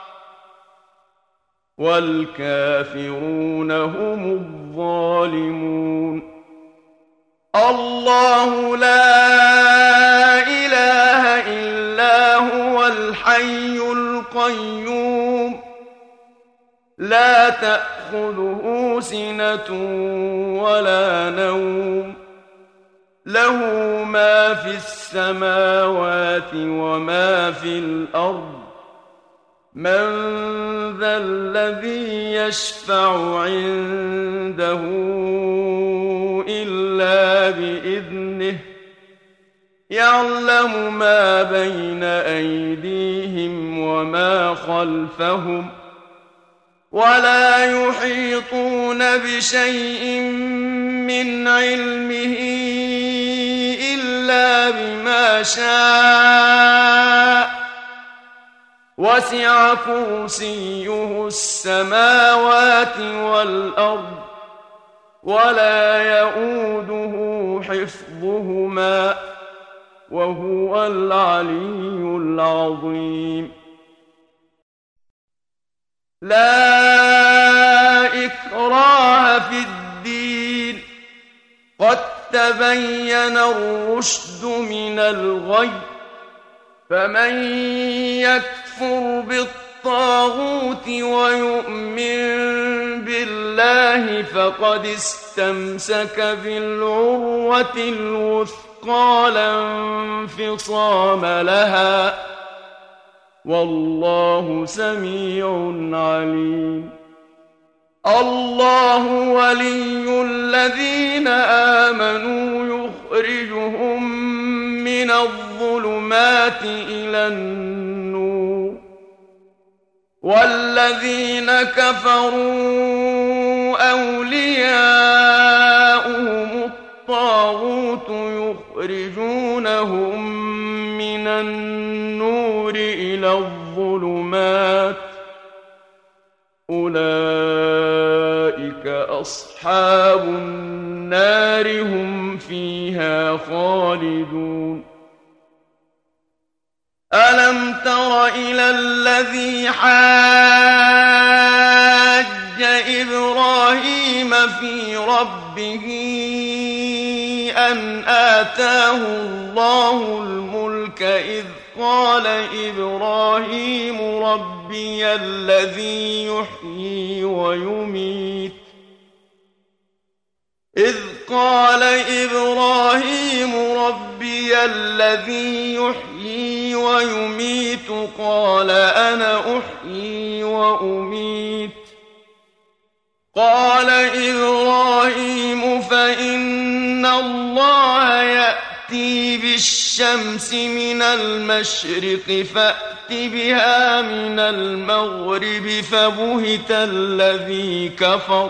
والكافرون هم الظالمون. الله لا إله إلا هو الحي القيوم لا تأخذه تأخذه سنة ولا نوم له ما في السماوات وما في الأرض من ذا الذي يشفع عنده إلا بإذنه يعلم ما بين أيديهم وما خلفهم ولا يحيطون بشيء من علمه إلا بما شاء وسع كرسيه السماوات والأرض ولا يؤوده حفظهما وهو العلي العظيم لا إكراه في الدين قد تبين الرشد من الغي فمن يكفر بالطاغوت ويؤمن بالله فقد استمسك بالعروة الوثقى لا انفصام لها والله سميع عليم الله ولي الذين آمنوا يخرجهم من الظلمات إلى النور والذين كفروا أولياؤهم الطاغوت يخرجونهم من النور إلى الظلمات أولئك أصحاب النار هم فيها خالدون ألم تر إلى الذي حاج إبراهيم في ربه أن آتاه الله الملك إذ قال إبراهيم ربي الذي يحيي ويميت إذ قال إبراهيم ربي الذي يحيي ويميت قال أنا أحيي وأميت قال إبراهيم فإن الله يأتي بالشمس من المشرق فأت بها من المغرب فبهت الذي كفر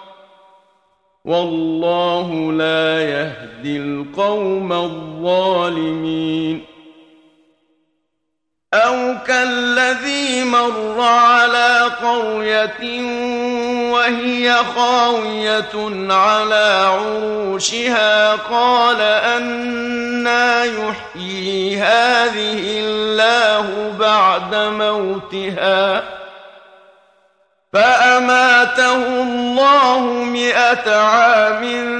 والله لا يهدي القوم الظالمين أو كالذي مر على قرية وهي خاوية على عروشها قال أنى يحيي هذه الله بعد موتها فأماته الله مئة عام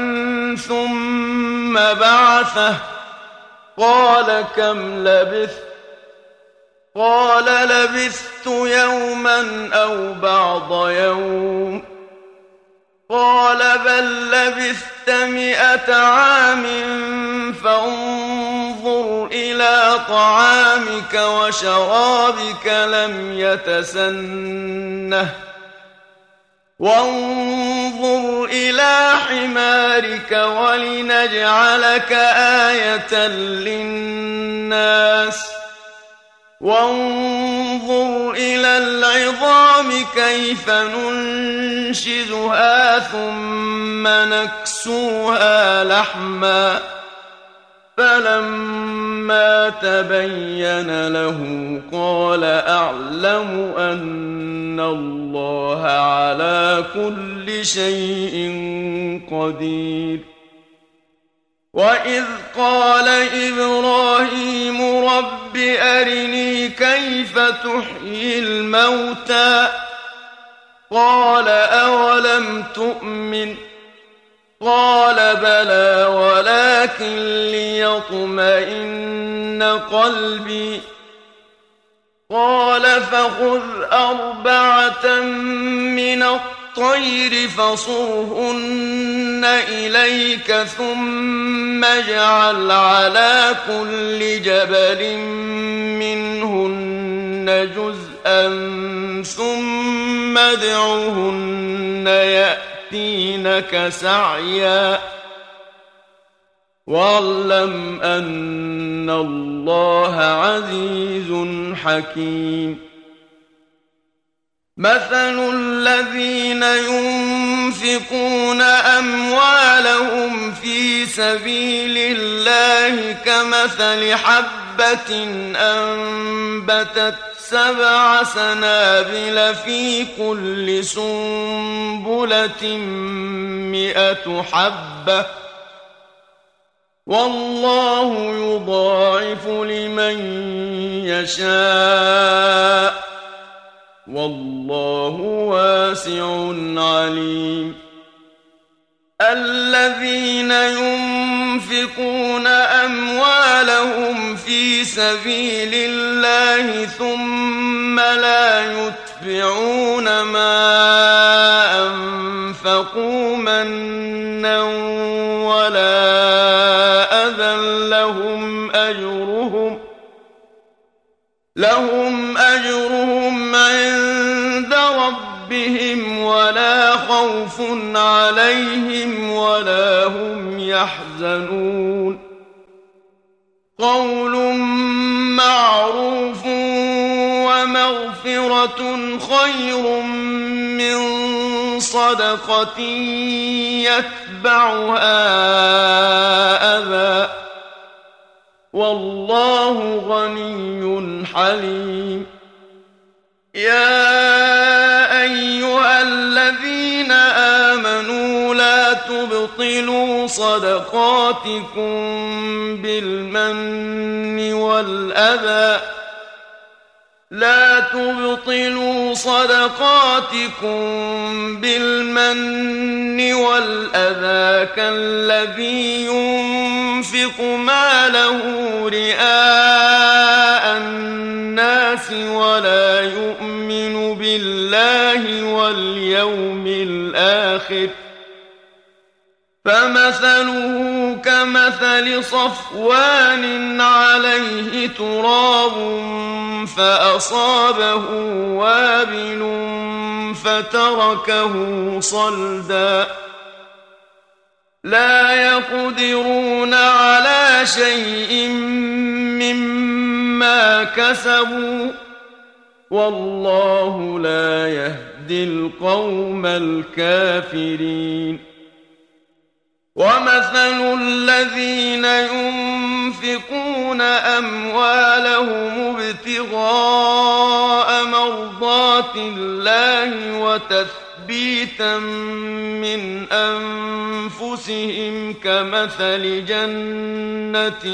ثم بعثه قال كم لبثت قال لبثت يوما أو بعض يوم قال بل لبثت مئة عام فانظر إلى طعامك وشرابك لم يتسنه وانظر إلى حمارك ولنجعلك آية للناس وانظر إلى العظام كيف ننشزها ثم نكسوها لحما فلما تبين له قال أعلم أن الله على كل شيء قدير وإذ قال إبراهيم رب أرني كيف تحيي الموتى قال أولم تؤمن قال بلى ولكن ليطمئن قلبي قال فخذ أربعة من الطير الطير فصرهن إليك ثم اجعل على كل جبل منهن جزءا ثم ادعهن يأتينك سعيا واعلم أن الله عزيز حكيم. مثل الذين ينفقون أموالهم في سبيل الله كمثل حبة أنبتت سبع سنابل في كل سنبلة مئة حبة والله يضاعف لمن يشاء والله واسع عليم. الذين ينفقون أموالهم في سبيل الله ثم لا يتبعون ما أنفقوا منا ولا أذى لهم أجرهم لهم أجرهم عند ربهم ولا خوف عليهم ولا هم يحزنون. قول معروف ومغفرة خير من صدقة يتبعها أذى والله غني حليم. يا أيها الذين آمنوا لا تبطلوا صدقاتكم بالمن والأذى لا تبطلوا صدقاتكم بالمن والأذى كالذي ينفق ماله رئاء الناس ولا يؤمن بالله واليوم الآخر فمثله كمثل صفوان عليه تراب فأصابه وابل فتركه صلدا لا يقدرون على شيء مما كسبوا والله لا يهدي القوم الكافرين. ومثل الذين ينفقون أموالهم ابتغاء مرضات الله وتثبيتا من أنفسهم كمثل جنة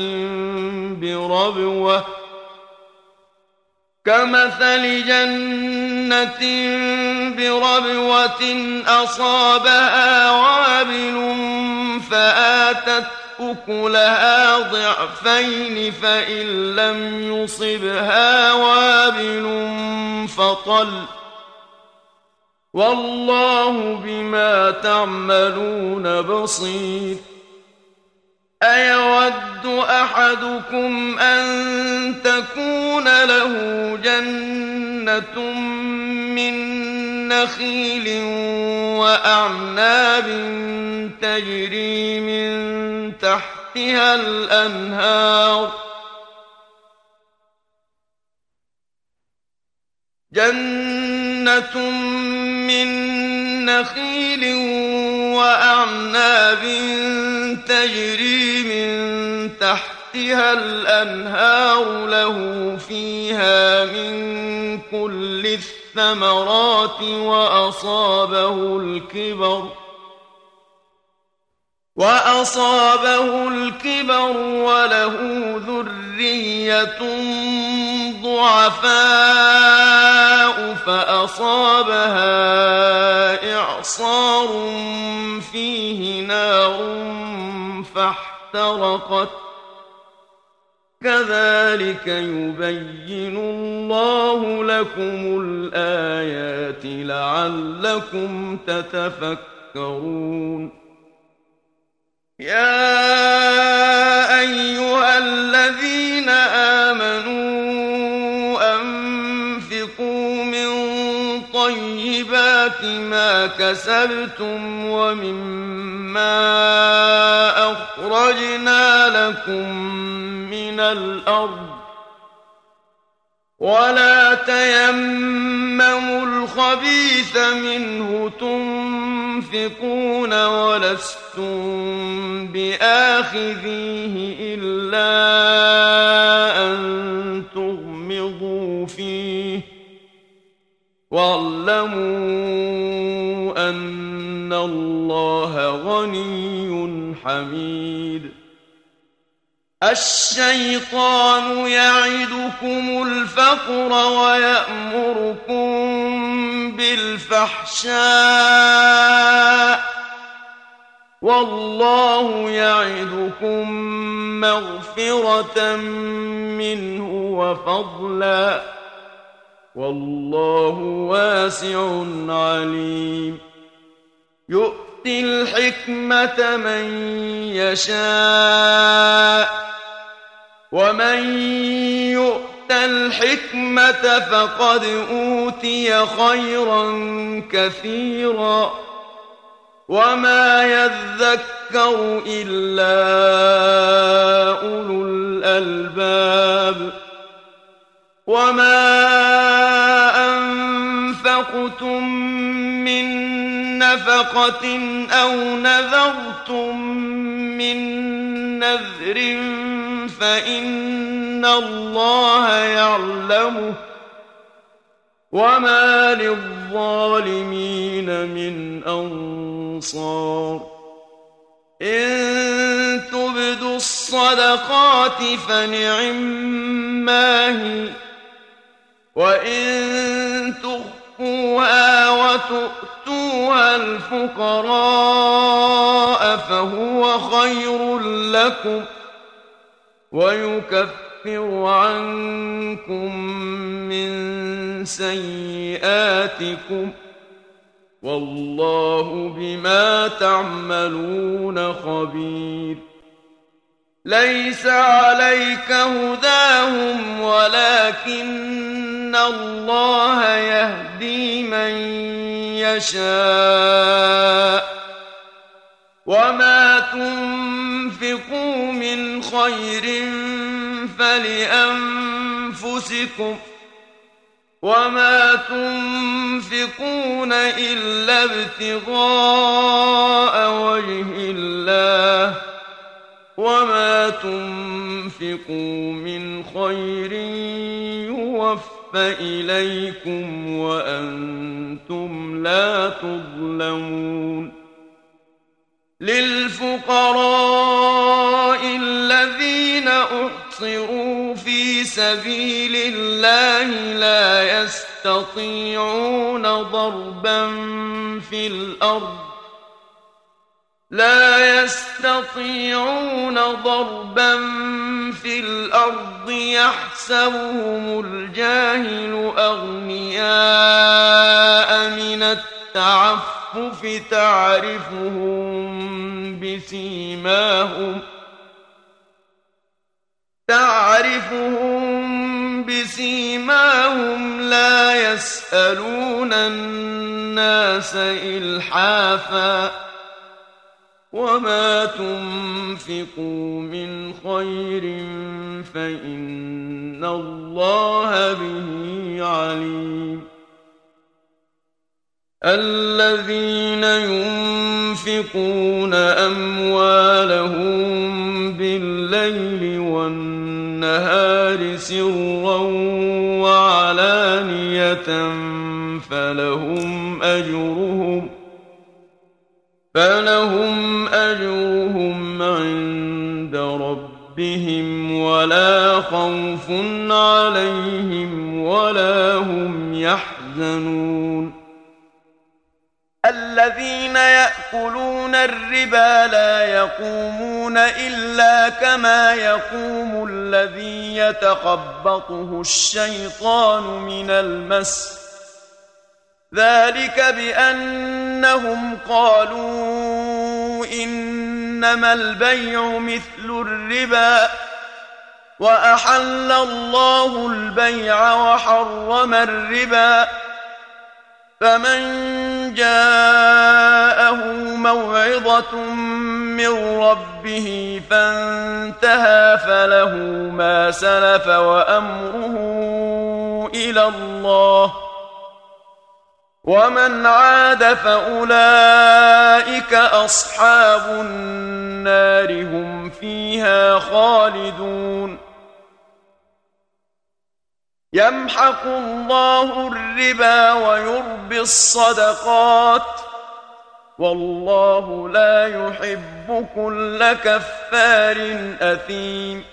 بربوة كمثل جنة بربوة أصابها وابل فآتت أكلها ضعفين فإن لم يصبها وابل فطل والله بما تعملون بصير. أيود أحدكم أن تكون له جنة من نخيل وأعناب تجري من تحتها الأنهار جنة من نخيل وأعناب تجري من تحتها الأنهار له فيها من كل الثمرات وأصابه الكبر وأصابه الكبر وله ذرية ضعفاء فأصابها إعصار فيه نار فاحترقت كذلك يبين الله لكم الآيات لعلكم تتفكرون يا أيها الذين آمنوا أنفقوا من طيبات ما كسبتم ومما أخرجنا لكم من الأرض ولا تيمموا الخبيث منه تنفقون ولستم بآخذيه إلا أن تغمضوا فيه واعلموا أن الله غني حميد الشيطان يعدكم الفقر ويأمركم بالفحشاء والله يعدكم مغفرة منه وفضلا والله واسع عليم يؤتي الحكمة من يشاء ومن يؤت الحكمة فقد أوتي خيرا كثيرا وما يذكر إلا أولو الألباب وما أنفقتم من نفقة أو نذرتم من نذر فإن الله يعلمه وما للظالمين من أنصار إن تبدوا الصدقات فنعما هي وإن تخفوها وتؤتوها الفقراء فهو خير لكم ويكفر عنكم من سيئاتكم والله بما تعملون خبير ليس عليك هداهم ولكن الله يهدي من يشاء وما تنفقوا من خير فلأنفسكم وما تنفقون إلا ابتغاء وجه الله وما تنفقوا من خير يوفى إليكم وأنتم لا تظلمون للفقراء الذين أحصروا في سبيل الله لا يستطيعون ضربا في الأرض لا يستطيعون ضربا في الأرض يحسبهم الجاهل أغنياء من التعفف تعرفهم بسيماهم تعرفهم بسيماهم لا يسألون الناس إلحافا وما تنفقوا من خير فإن الله به عليم الذين ينفقون أموالهم بالليل والنهار سرا وعلانية فلهم أجرهم فلهم أجرهم عند ربهم ولا خوف عليهم ولا هم يحزنون الذين يأكلون الربا لا يقومون إلا كما يقوم الذي يتخبطه الشيطان من المس، ذلك بأنهم قالوا إنما البيع مثل الربا وأحل الله البيع وحرم الربا، فمن جاءه موعظة من ربه فانتهى فله ما سلف وأمره إلى الله، ومن عاد فأولئك أصحاب النار هم فيها خالدون. يمحق الله الربا ويربي الصدقات والله لا يحب كل كفار أثيم.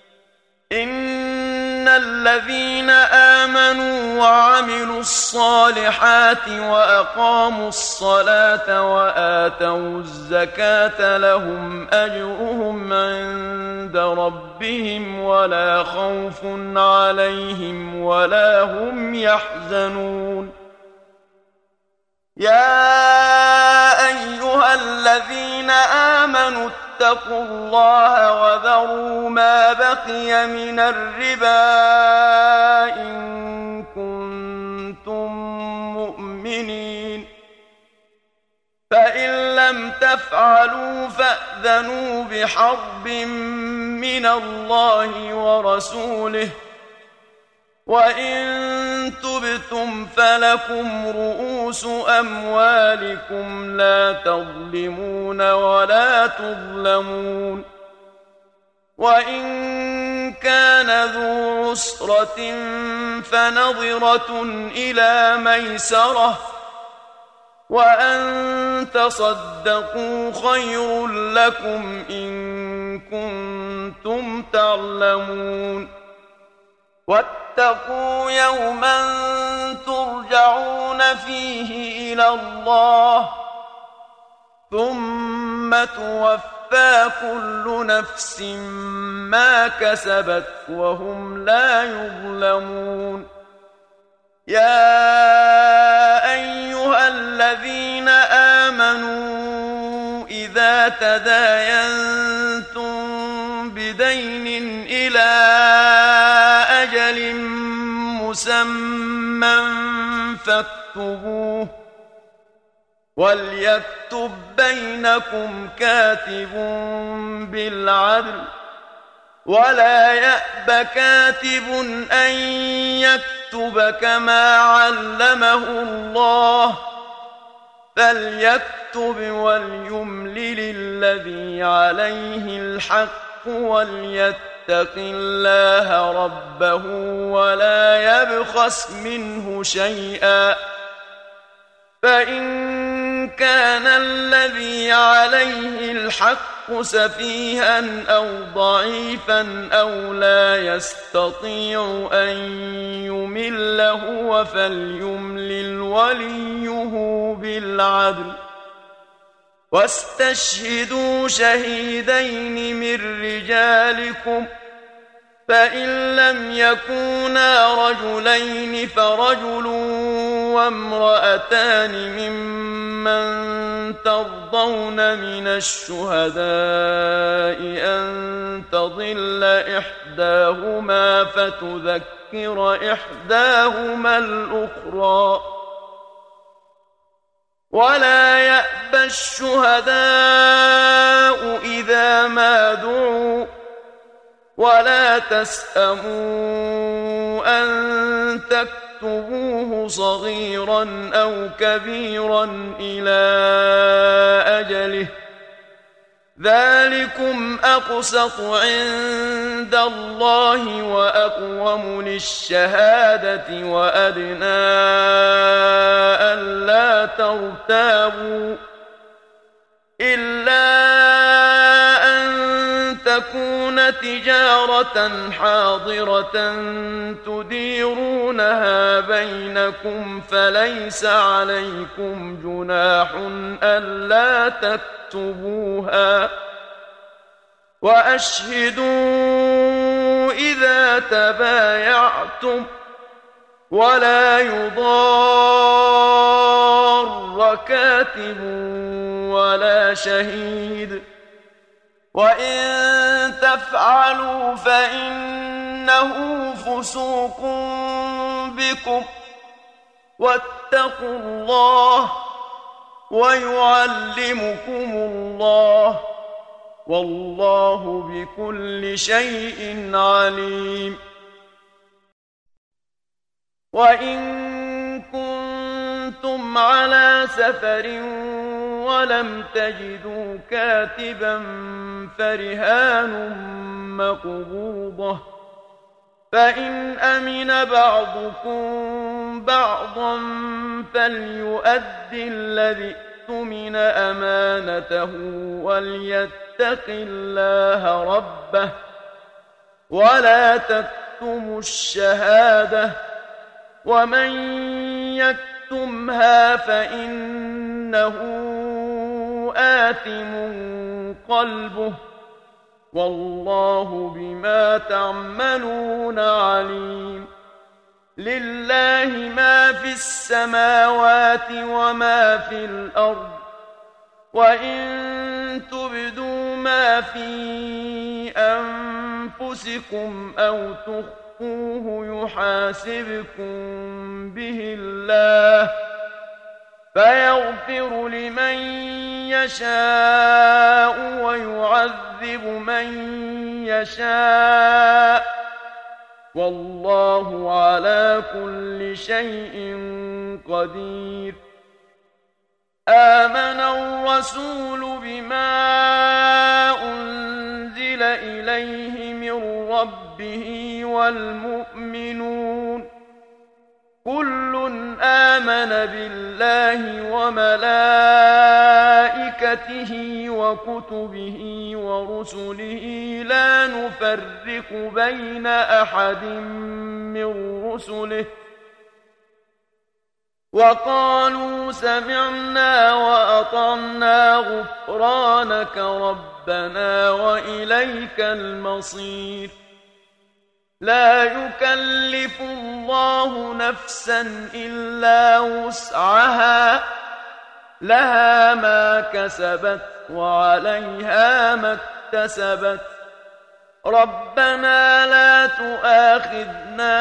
إن الذين آمنوا وعملوا الصالحات وأقاموا الصلاة وآتوا الزكاة لهم أجرهم عند ربهم ولا خوف عليهم ولا هم يحزنون. يا أيها الذين آمنوا اتقوا الله وذروا ما بقي من الربا إن كنتم مؤمنين، فإن لم تفعلوا فأذنوا بحرب من الله ورسوله، وإن تبتم فلكم رؤوس أموالكم لا تظلمون ولا تظلمون. وإن كان ذو عسرة فنظرة إلى ميسرة، وأن تصدقوا خير لكم إن كنتم تعلمون. واتقوا يوما ترجعون فيه إلى الله ثم توفى كل نفس ما كسبت وهم لا يظلمون. يا أيها الذين آمنوا إذا تداينتم بدين إلى أجل مسمى فاكتبوه، وليكتب بينكم كاتب بالعدل ولا يأب كاتب أن يكتب كما علمه الله، فليكتب وليملل الذي عليه الحق وليتق الله ربه ولا يبخس منه شيئا، فإن كان الذي عليه الحق سفيها أو ضعيفا أو لا يستطيع أن يمل هو فليملل وليه بالعدل. واستشهدوا شهيدين من رجالكم، فإن لم يكونا رجلين فرجل وامرأتان ممن ترضون من الشهداء أن تضل إحداهما فتذكر إحداهما الأخرى، ولا يأبى الشهداء إذا ما دعوا، ولا تسأموا أن تكتبوه صغيرا أو كبيرا إلى أجله، ذلكم أقسط عند الله وأقوم للشهادة وأدنى ألا ترتابوا، إلا أن تكون تجارة حاضرة تديرونها بينكم فليس عليكم جناح ألا تكتبوها، وأشهدوا إذا تبايعتم، ولا يضار كاتب ولا شهيد، وإن تفعلوا فإنه فسوق بكم، واتقوا الله ويعلمكم الله، والله بكل شيء عليم. وإن كنتم على سفر ولم تجدوا كاتبا فرهان مقبوضة، فإن أمن بعضكم بعضا فليؤدي الذي اؤتمن أمانته وليتق الله ربه، ولا تكتموا الشهادة، ومن يكتمها فإنه آثم قلبه، والله بما تعملون عليم. لله ما في السماوات وما في الأرض، وإن تبدوا ما في أنفسكم أو تخفوه يحاسبكم به الله، فيغفر لمن يشاء ويعذب من يشاء، والله على كل شيء قدير. آمن الرسول بما أنزل إليه من ربه والمؤمنون كل آمن بالله وملائكته وكتبه ورسله لا نفرق بين أحد من رسله، وقالوا سمعنا وأطعنا غفرانك ربنا وإليك المصير. لا يكلف الله نفسا إلا وسعها، لها ما كسبت وعليها ما اكتسبت. ربنا لا تؤاخذنا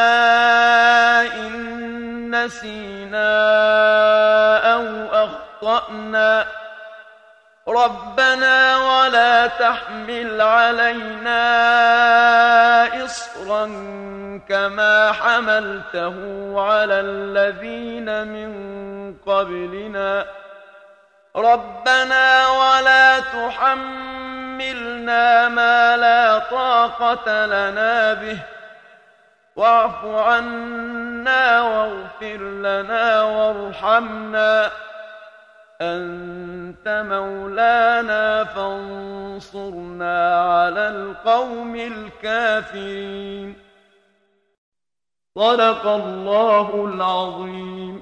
إن نسينا أو أخطأنا، ربنا ولا تحمل علينا إصرا كما حملته على الذين من قبلنا، ربنا ولا تحملنا ما لا طاقة لنا به، واعف عنا واغفر لنا وارحمنا، أنت مولانا فانصرنا على القوم الكافرين. صدق الله العظيم.